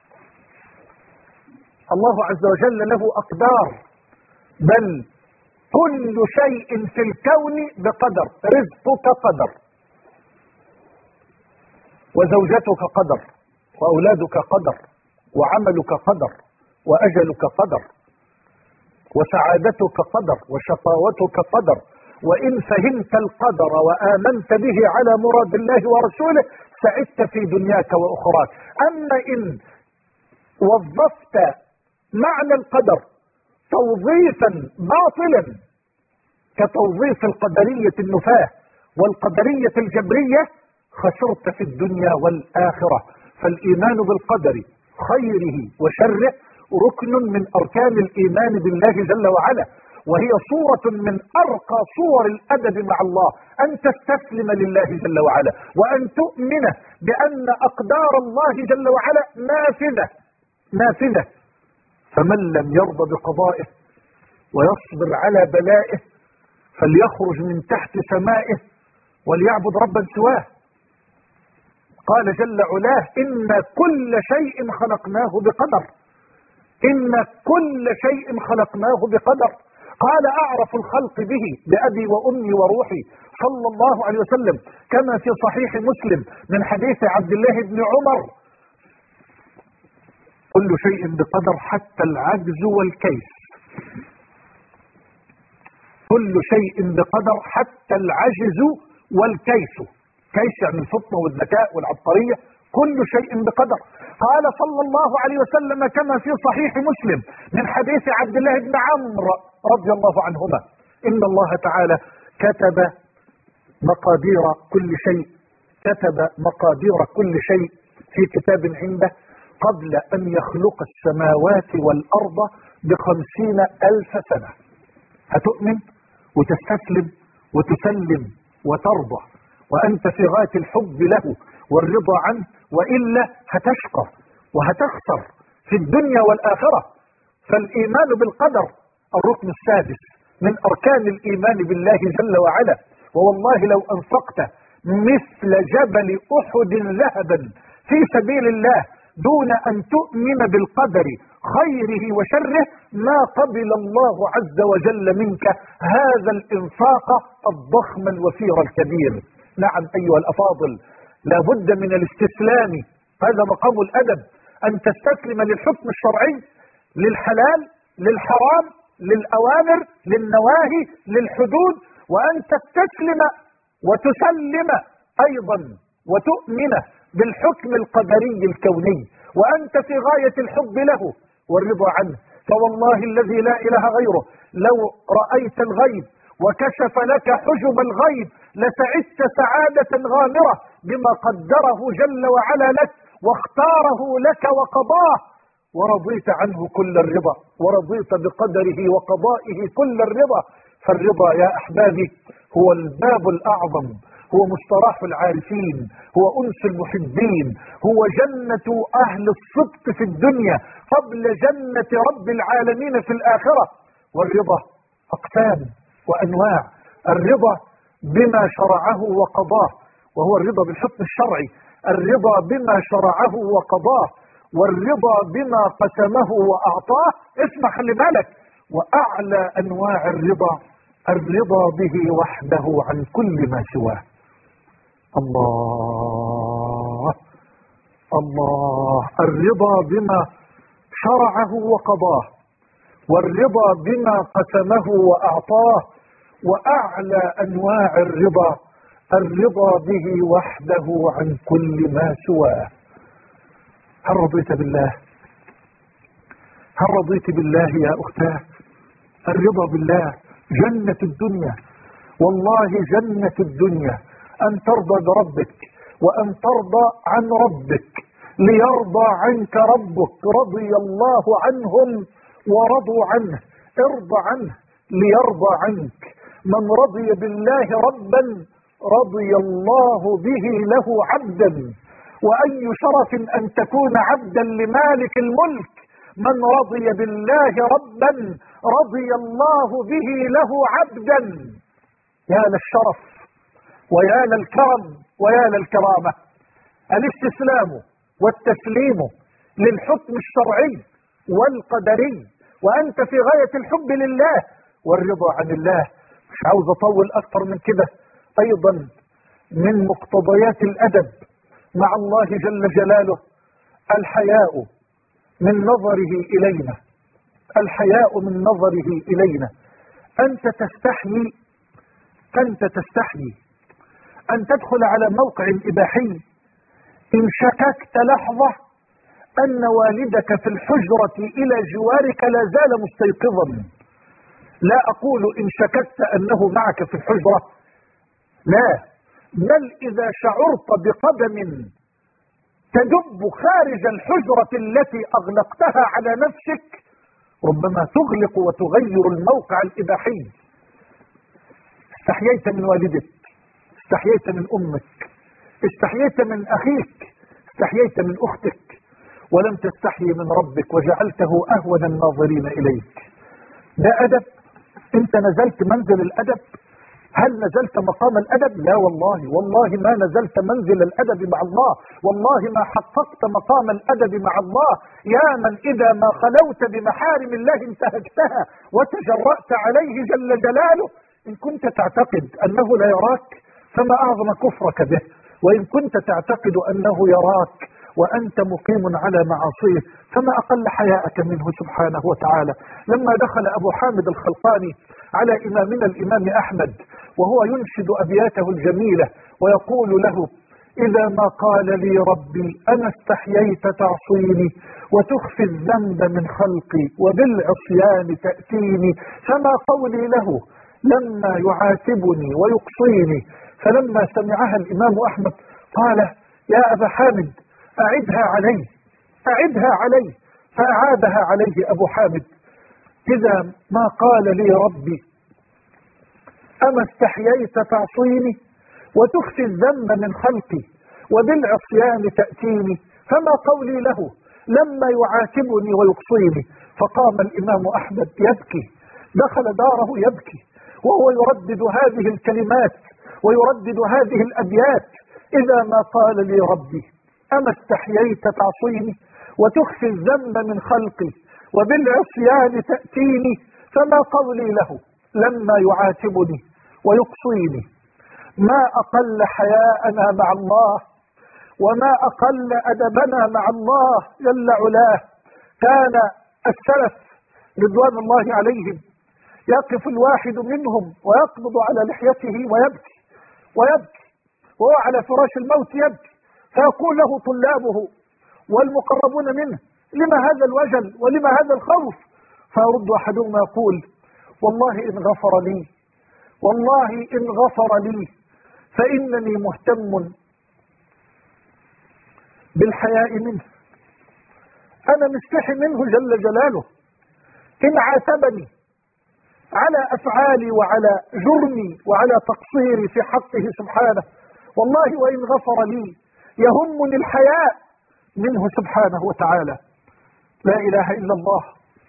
الله عز وجل له أقدار، بل كل شيء في الكون بقدر. رزقك قدر، وزوجتك قدر، وأولادك قدر، وعملك قدر، وأجلك قدر، وسعادتك قدر، وشقاوتك قدر. وإن فهمت القدر وآمنت به على مراد الله ورسوله سعدت في دنياك وأخراك. أما إن وظفت معنى القدر توظيفا باطلا كتوظيف القدرية النفاة والقدرية الجبرية خسرت في الدنيا والآخرة. فالإيمان بالقدر خيره وشره ركن من أركان الإيمان بالله جل وعلا، وهي صورة من أرقى صور الأدب مع الله، أن تستسلم لله جل وعلا، وأن تؤمن بأن أقدار الله جل وعلا نافذة نافذة. فمن لم يرضى بقضائه ويصبر على بلائه فليخرج من تحت سمائه وليعبد ربا سواه. قال جل علاه إن كل شيء خلقناه بقدر، إن كل شيء خلقناه بقدر. قال أعرف الخلق به بأبي وأمي وروحي صلى الله عليه وسلم، كما في صحيح مسلم من حديث عبد الله بن عمر: كل شيء بقدر حتى العجز والكيس. كل شيء بقدر حتى العجز والكيس، كيس يعني الفطنة والذكاء والعبقرية، كل شيء بقدر. قال صلى الله عليه وسلم كما في صحيح مسلم من حديث عبد الله بن عمرو رضي الله عنهما: إن الله تعالى كتب مقادير كل شيء، كتب مقادير كل شيء في كتاب عنده قبل أن يخلق السماوات والأرض بخمسين ألف سنة. هتؤمن وتستسلم وتسلم وترضى وأنت في غاية الحب له والرضا عنه، وإلا هتشقى وهتخسر في الدنيا والآخرة. فالإيمان بالقدر الركن السادس من أركان الإيمان بالله جل وعلا. ووالله لو أنفقت مثل جبل أحد ذهبا في سبيل الله دون أن تؤمن بالقدر خيره وشره ما قبل الله عز وجل منك هذا الإنفاق الضخم الوفير الكبير. نعم أيها الأفاضل، لا بد من الاستسلام، هذا مقام الأدب، أن تستسلم للحكم الشرعي، للحلال، للحرام، للأوامر، للنواهي، للحدود، وأن تستسلم وتسلم أيضا وتؤمن بالحكم القدري الكوني، وأنت في غاية الحب له والرضا عنه. فوالله الذي لا إله غيره لو رأيت الغيب وكشف لك حجب الغيب لسعدت سعادة غامرة بما قدره جل وعلا لك واختاره لك وقضاه، ورضيت عنه كل الرضا، ورضيت بقدره وقضائه كل الرضا. فالرضا يا أحبابي هو الباب الأعظم، هو مستراح العارفين، هو أنس المحبين، هو جنة أهل الصدق في الدنيا قبل جنة رب العالمين في الآخرة. والرضا أقسام وأنواع، الرضا بما شرعه وقضاه وهو الرضا بالحكم الشرعي، الرضا بما شرعه وقضاه، والرضا بما قسمه وأعطاه. اسمع خلي بالك، وأعلى أنواع الرضا الرضا به وحده عن كل ما سواه. الله الله، الرضا بما شرعه وقضاه، والرضا بما قسمه وأعطاه، وأعلى أنواع الرضا الرضا به وحده عن كل ما سواه. هل رضيت بالله؟ هل رضيت بالله يا أختاه؟ الرضا بالله جنة الدنيا، والله جنة الدنيا أن ترضى بربك وأن ترضى عن ربك ليرضى عنك ربك. رضي الله عنهم ورضوا عنه، ارضى عنه ليرضى عنك. من رضي بالله ربا رضي الله به له عبدا. وأي شرف أن تكون عبدا لمالك الملك. من رضي بالله ربا رضي الله به له عبدا. يا للشرف ويا للكرم ويا للكرامة. الاستسلام والتسليم للحكم الشرعي والقدري، وأنت في غاية الحب لله والرضا عن الله. مش عاوز أطول أكثر من كده. أيضا من مقتضيات الأدب مع الله جل جلاله الحياء من نظره إلينا، الحياء من نظره إلينا. أنت تستحيي أنت تستحيي أن تدخل على موقع إباحي إن شككت لحظة أن والدك في الحجرة إلى جوارك لا زال مستيقظا. لا أقول إن شككت أنه معك في الحجرة، لا، بل إذا شعرت بقدم تدب خارج الحجرة التي أغلقتها على نفسك ربما تغلق وتغير الموقع الإباحي. استحييت من والدك، استحييت من أمك، استحييت من أخيك، استحييت من أختك، ولم تستحي من ربك وجعلته أهون الناظرين إليك. ده أدب؟ أنت نزلت منزل الأدب؟ هل نزلت مقام الأدب؟ لا والله، والله ما نزلت منزل الأدب مع الله، والله ما حققت مقام الأدب مع الله. يا من إذا ما خلوت بمحارم الله انتهكتها وتجرأت عليه جل جلاله. إن كنت تعتقد أنه لا يراك فما أعظم كفرك به، وإن كنت تعتقد أنه يراك وأنت مقيم على معاصيه فما أقل حياءك منه سبحانه وتعالى. لما دخل أبو حامد الخلقاني على إمامنا الإمام أحمد وهو ينشد أبياته الجميلة ويقول له: إذا ما قال لي ربي أنا استحييت تعصيني وتخفي الذنب من خلقي وبالعصيان تأتيني، فما قولي له لما يعاتبني ويقصيني. فلما سمعها الإمام أحمد قال: يا أبا حامد أعدها عليه، أعدها عليه. فأعادها عليه أبو حامد: إذا ما قال لي ربي أما استحييت تعصيني وتخفي الذنب من خلقي وبالعصيان تأتيني، فما قولي له لما يعاتبني ويقصيني. فقام الإمام أحمد يبكي، دخل داره يبكي وهو يردد هذه الكلمات ويردد هذه الأبيات: إذا ما قال لي ربي أما استحييت تعصيني وتخفي الذنب من خلقي وبالعصيان تأتيني، فما قولي له لما يعاتبني ويقصيني. ما أقل حياءنا مع الله وما أقل أدبنا مع الله جل علاه. كان السلف رضوان الله عليهم يقف الواحد منهم ويقبض على لحيته ويبكي ويبكي وهو على فراش الموت يبكي، فيقول له طلابه والمقربون منه: لما هذا الوجل ولما هذا الخوف؟ فيرد أحدهم يقول: والله إن غفر لي والله إن غفر لي فإنني مهتم بالحياء منه، أنا مستحي منه جل جلاله. إن عاتبني على أفعالي وعلى جرمي وعلى تقصيري في حقه سبحانه، والله وإن غفر لي يهمني الحياء منه سبحانه وتعالى. لا إله إلا الله.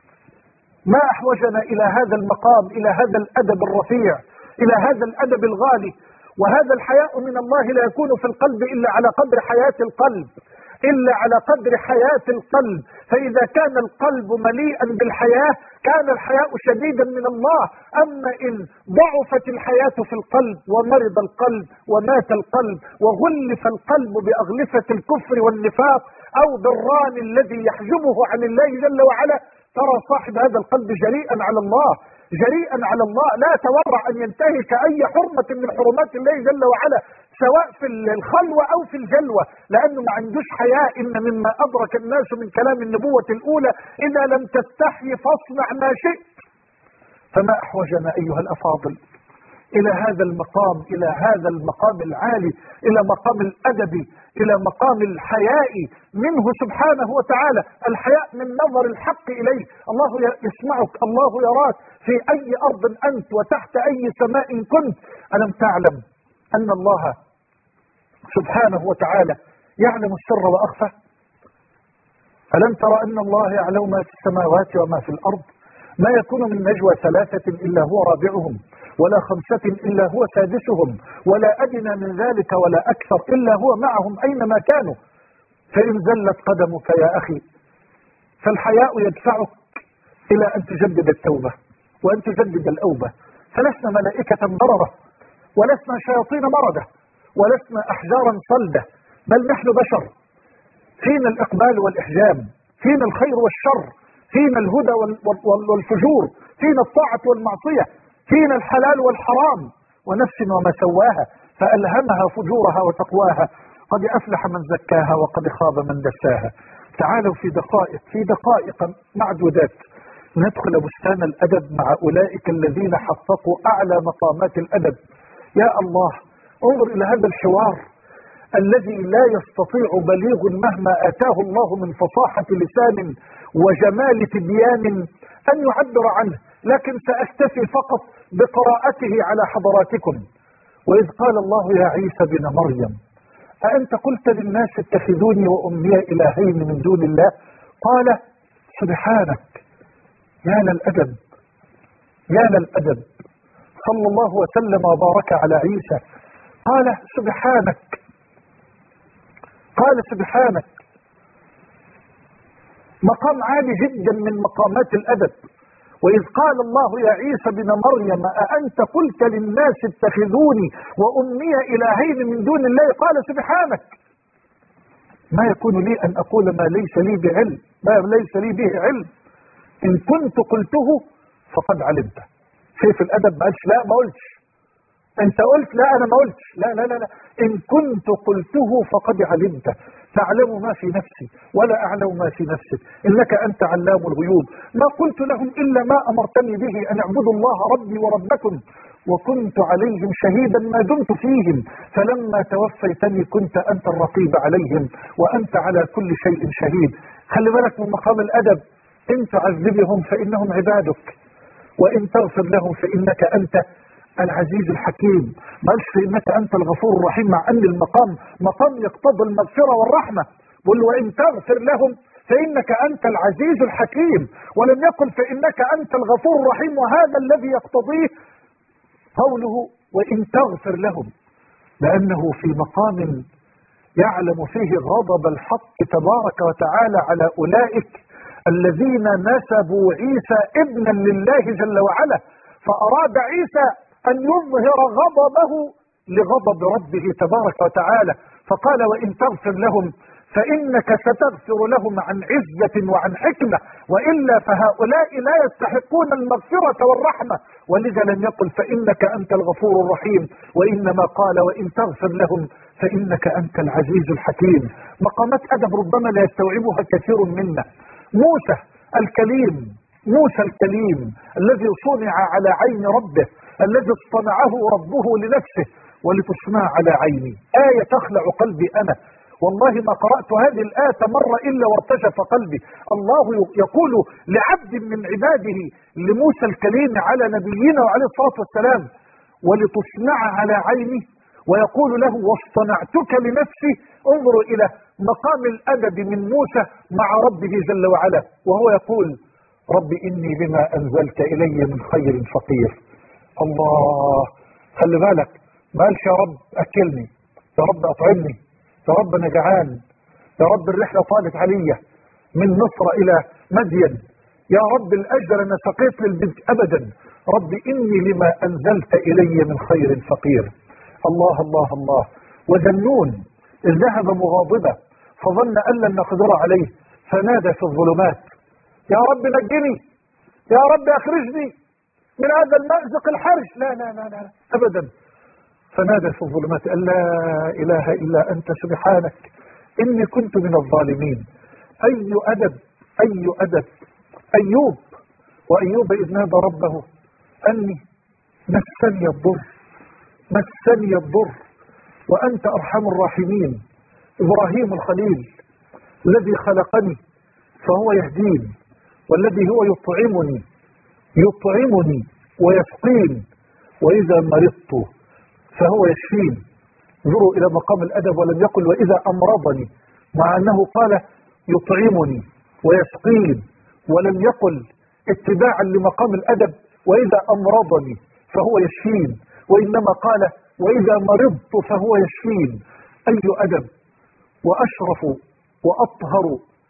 ما أحوجنا إلى هذا المقام، إلى هذا الأدب الرفيع، إلى هذا الأدب الغالي. وهذا الحياء من الله لا يكون في القلب إلا على قدر حياة القلب، إلا على قدر حياة القلب. فإذا كان القلب مليئا بالحياة كان الحياء شديدا من الله. أما إن ضعفت الحياة في القلب ومرض القلب ومات القلب وغلف القلب بأغلفة الكفر والنفاق أو بالران الذي يحجبه عن الله جل وعلا، ترى صاحب هذا القلب جريئا على الله، جريئا على الله، لا يتورع أن ينتهك أي حرمة من حرمات الله جل وعلا، سواء في الخلوة أو في الجلوة، لأنه ما عندوش حياء. إن مما أدرك الناس من كلام النبوة الأولى: إذا لم تستحي فاصنع ما شئت. فما أحوجنا أيها الأفاضل إلى هذا المقام، إلى هذا المقام العالي، إلى مقام الأدب، إلى مقام الحياء منه سبحانه وتعالى. الحياء من نظر الحق إليه. الله يسمعك، الله يراك في أي أرض أنت وتحت أي سماء كنت. ألم تعلم أن الله سبحانه وتعالى يعلم السر وأخفى؟ ألم ترى أن الله يعلم ما في السماوات وما في الأرض؟ ما يكون من نجوى ثلاثة إلا هو رابعهم ولا خمسة إلا هو سادسهم ولا أدنى من ذلك ولا أكثر إلا هو معهم أينما كانوا. فإن زلت قدمك يا أخي فالحياء يدفعك إلى أن تجدد التوبة وأن تجدد الأوبة. فلسنا ملائكة ضررة ولسنا شياطين مردة ولسنا أحجارا صلدة، بل نحن بشر، فينا الإقبال والإحجام، فينا الخير والشر، فينا الهدى والفجور، فينا الطاعة والمعصية، فينا الحلال والحرام. ونفس وما سواها فألهمها فجورها وتقواها، قد أفلح من زكاها وقد خاب من دساها. تعالوا في دقائق في دقائق معدودات ندخل بستان الأدب مع أولئك الذين حققوا أعلى مقامات الأدب. يا الله، انظر إلى هذا الحوار الذي لا يستطيع بليغ مهما آتاه الله من فصاحة لسان وجمال تبيان أن يعبر عنه، لكن سأكتفي فقط بقراءته على حضراتكم. وإذ قال الله يا عيسى بن مريم أأنت قلت للناس اتخذوني وأمي إلهين من دون الله؟ قال سبحانك. يا للأدب، يا للأدب. صلى الله وسلم وبارك على عيسى، قال سبحانك، قال سبحانك. مقام عالي جدا من مقامات الأدب. وإذ قال الله يا عيسى بن مريم أأنت قلت للناس اتخذوني وأمي إلهين من دون الله؟ قال سبحانك. ما يكون لي أن أقول ما ليس لي بعلم، ما ليس لي به علم. إن كنت قلته فقد علمته. شايف الأدب؟ ما قالش لا ما قلتش، أنت قلت لا أنا ما قلتش، لا لا لا لا. إن كنت قلته فقد علمته، تعلم ما في نفسي ولا أعلم ما في نفسك، إنك أنت علام الغيوب. ما قلت لهم إلا ما أمرتني به، أن اعبدوا الله ربي وربكم، وكنت عليهم شهيدا ما دمت فيهم، فلما توفيتني كنت أنت الرقيب عليهم وأنت على كل شيء شهيد. خلي بالك من مقام الأدب. إن تعذبهم فإنهم عبادك وإن تغفر لهم فإنك أنت العزيز الحكيم. ما قالش فإنك أنت الغفور الرحيم، مع أن المقام مقام يقتضي المغفرة والرحمة. قل وإن تغفر لهم فإنك أنت العزيز الحكيم، ولم يقل فإنك أنت الغفور الرحيم. وهذا الذي يقتضيه قوله وإن تغفر لهم، لأنه في مقام يعلم فيه غضب الحق تبارك وتعالى على أولئك الذين نسبوا عيسى ابنا لله جل وعلا، فأراد عيسى أن يظهر غضبه لغضب ربه تبارك وتعالى، فقال وإن تغفر لهم فإنك ستغفر لهم عن عزة وعن حكمة، وإلا فهؤلاء لا يستحقون المغفرة والرحمة. ولذا لم يقل فإنك أنت الغفور الرحيم، وإنما قال وإن تغفر لهم فإنك أنت العزيز الحكيم. مقامات أدب ربما لا يستوعبها كثير منا. موسى الكليم، موسى الكليم الذي صنع على عين ربه، الذي اصطنعه ربه لنفسه ولتصنع على عيني، آية تخلع قلبي أنا. والله ما قرأت هذه الآية مرة إلا وارتجف قلبي. الله يقول لعبد من عباده لموسى الكليم على نبينا وعليه الصلاة والسلام ولتصنع على عيني، ويقول له واصطنعتك لنفسي. انظروا إلى مقام الأدب من موسى مع ربه جل وعلا، وهو يقول رب إني بما أنزلت إلي من خير فقير. الله، خلي بالك، ما قالش يا رب أكلني، يا رب أطعمني، يا رب أنا جعان، يا رب الرحلة طالت عليا من مصر إلى مدين، يا رب الأجر أنا سقيت للبنت، أبدا. رب إني لما أنزلت إلي من خير فقير. الله الله الله. وذنون إذ ذهب مغاضبا فظن أن لن نقدر عليه فنادى في الظلمات يا رب نجني، يا رب أخرجني من هذا المأزق الحرج. لا لا لا لا أبدا. فنادى في الظلمات أن لا إله إلا أنت سبحانك إني كنت من الظالمين. أي أدب، أي أدب. أيوب، وأيوب إذ نادى ربه أني مسني الضر، مسني الضر وأنت أرحم الراحمين. إبراهيم الخليل الذي خلقني فهو يهدين، والذي هو يطعمني يطعمني ويسقين، وإذا مرضت فهو يشفين. انظروا إلى مقام الأدب، ولم يقل وإذا أمرضني، مع أنه قال يطعمني ويسقين، ولم يقل اتباعا لمقام الأدب وإذا أمرضني فهو يشفين، وإنما قال وإذا مرضت فهو يشفين. أي أدب. وأشرف وأطهر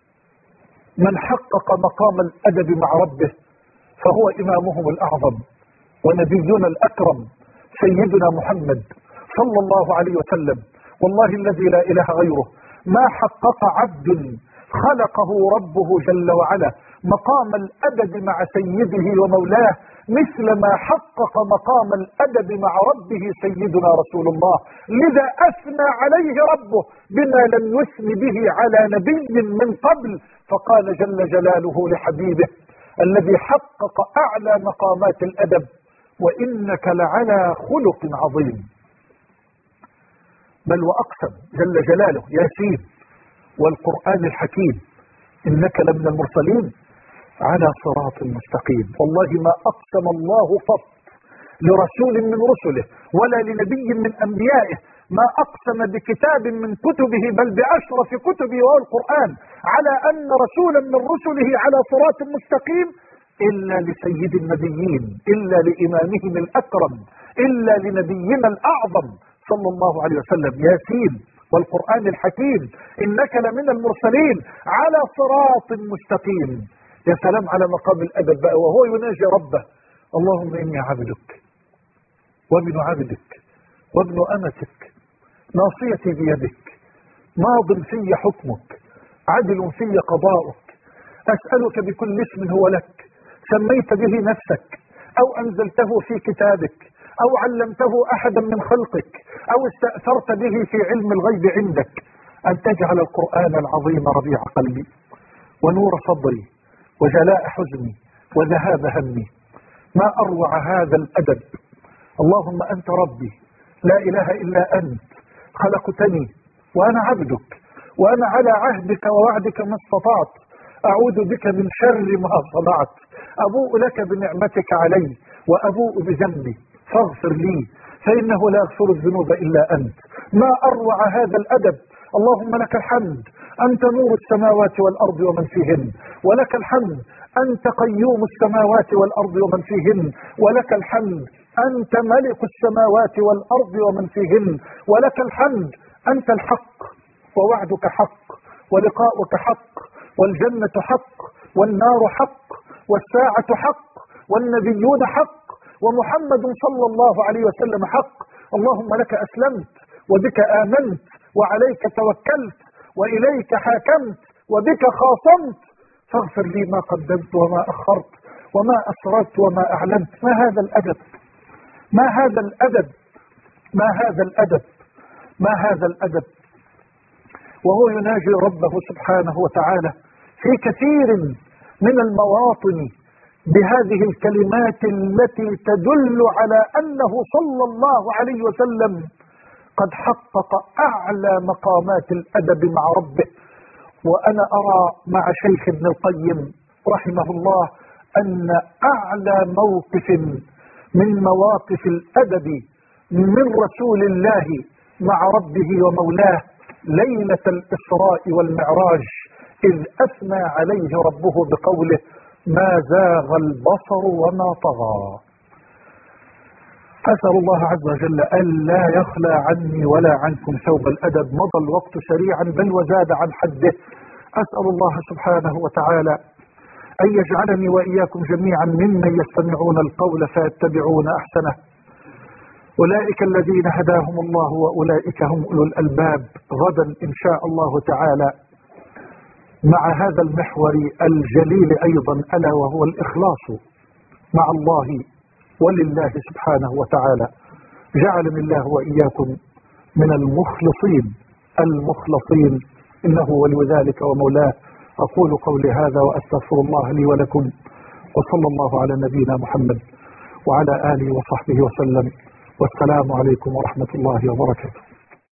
من حقق مقام الأدب مع ربه فهو إمامهم الأعظم ونبينا الأكرم سيدنا محمد صلى الله عليه وسلم. والله الذي لا إله غيره ما حقق عبد خلقه ربه جل وعلا مقام الأدب مع سيده ومولاه مثل ما حقق مقام الأدب مع ربه سيدنا رسول الله. لذا أثنى عليه ربه بما لم يثن به على نبي من قبل، فقال جل جلاله لحبيبه الذي حقق أعلى مقامات الأدب وإنك لعلى خلق عظيم. بل وأقسم جل جلاله ياسين والقرآن الحكيم إنك لمن المرسلين على صراط مستقيم. والله ما أقسم الله قط لرسول من رسله ولا لنبي من أنبيائه ما أقسم بكتاب من كتبه بل بأشرف كتبه وهو القرآن على أن رسولا من رسله على صراط مستقيم إلا لسيد النبيين، إلا لإمامهم الأكرم، إلا لنبينا الأعظم صلى الله عليه وسلم. ياسين والقرآن الحكيم إنك لمن المرسلين على صراط مستقيم. يا سلام على مقام الأدب بقى وهو يناجي ربه اللهم إني عبدك وابن عبدك وابن أمتك ناصيتي بيدك ماض في حكمك عدل في قضاؤك أسألك بكل اسم هو لك سميت به نفسك أو أنزلته في كتابك أو علمته أحدا من خلقك أو استأثرت به في علم الغيب عندك أن تجعل القرآن العظيم ربيع قلبي ونور صدري وجلاء حزني وذهاب همي. ما أروع هذا الأدب. اللهم أنت ربي لا إله إلا أنت خلقتني وأنا عبدك وأنا على عهدك ووعدك ما استطعت أعوذ بك من شر ما صنعت أبوء لك بنعمتك علي وأبوء بذنبي فاغفر لي فإنه لا يغفر الذنوب إلا أنت. ما أروع هذا الأدب. اللهم لك الحمد أنت نور السماوات والأرض ومن فيهن ولك الحمد أنت قيوم السماوات والأرض ومن فيهن ولك الحمد أنت ملك السماوات والأرض ومن فيهن ولك الحمد أنت الحق ووعدك حق، ولقاؤك حق، والجنة حق، والنار حق، والساعة حق، والنبيون حق، ومحمد صلى الله عليه وسلم حق. اللهم لك أسلمت، وبك آمنت، وعليك توكلت، وإليك حاكمت، وبك خاصمت، فاغفر لي ما قدمت وما أخرت وما أسررت وما أعلنت. ما هذا الأدب، ما هذا الأدب، ما هذا الأدب، ما هذا الأدب. وهو يناجي ربه سبحانه وتعالى في كثير من المواطن بهذه الكلمات التي تدل على أنه صلى الله عليه وسلم قد حقق أعلى مقامات الأدب مع ربه. وأنا أرى مع شيخ ابن القيم رحمه الله أن أعلى موقف من مواقف الأدب من رسول الله مع ربه ومولاه ليلة الإسراء والمعراج، إذ أثنى عليه ربه بقوله: ما زاغ البصر وما طغى. أسأل الله عز وجل ألا يخلى عني ولا عنكم ثوب الأدب. مضى الوقت سريعا بل وزاد عن حده. أسأل الله سبحانه وتعالى أن يجعلني وإياكم جميعا ممن يستمعون القول فيتبعون أحسنه. أولئك الذين هداهم الله وأولئك هم أولو الألباب. غدا إن شاء الله تعالى مع هذا المحور الجليل أيضا، ألا وهو الإخلاص مع الله ولله سبحانه وتعالى. جعلني الله وإياكم من المخلصين المخلصين، إنه ولي ذلك ومولاه. أقول قولي هذا وأستغفر الله لي ولكم، وصلى الله على نبينا محمد وعلى آله وصحبه وسلم، والسلام عليكم ورحمة الله وبركاته.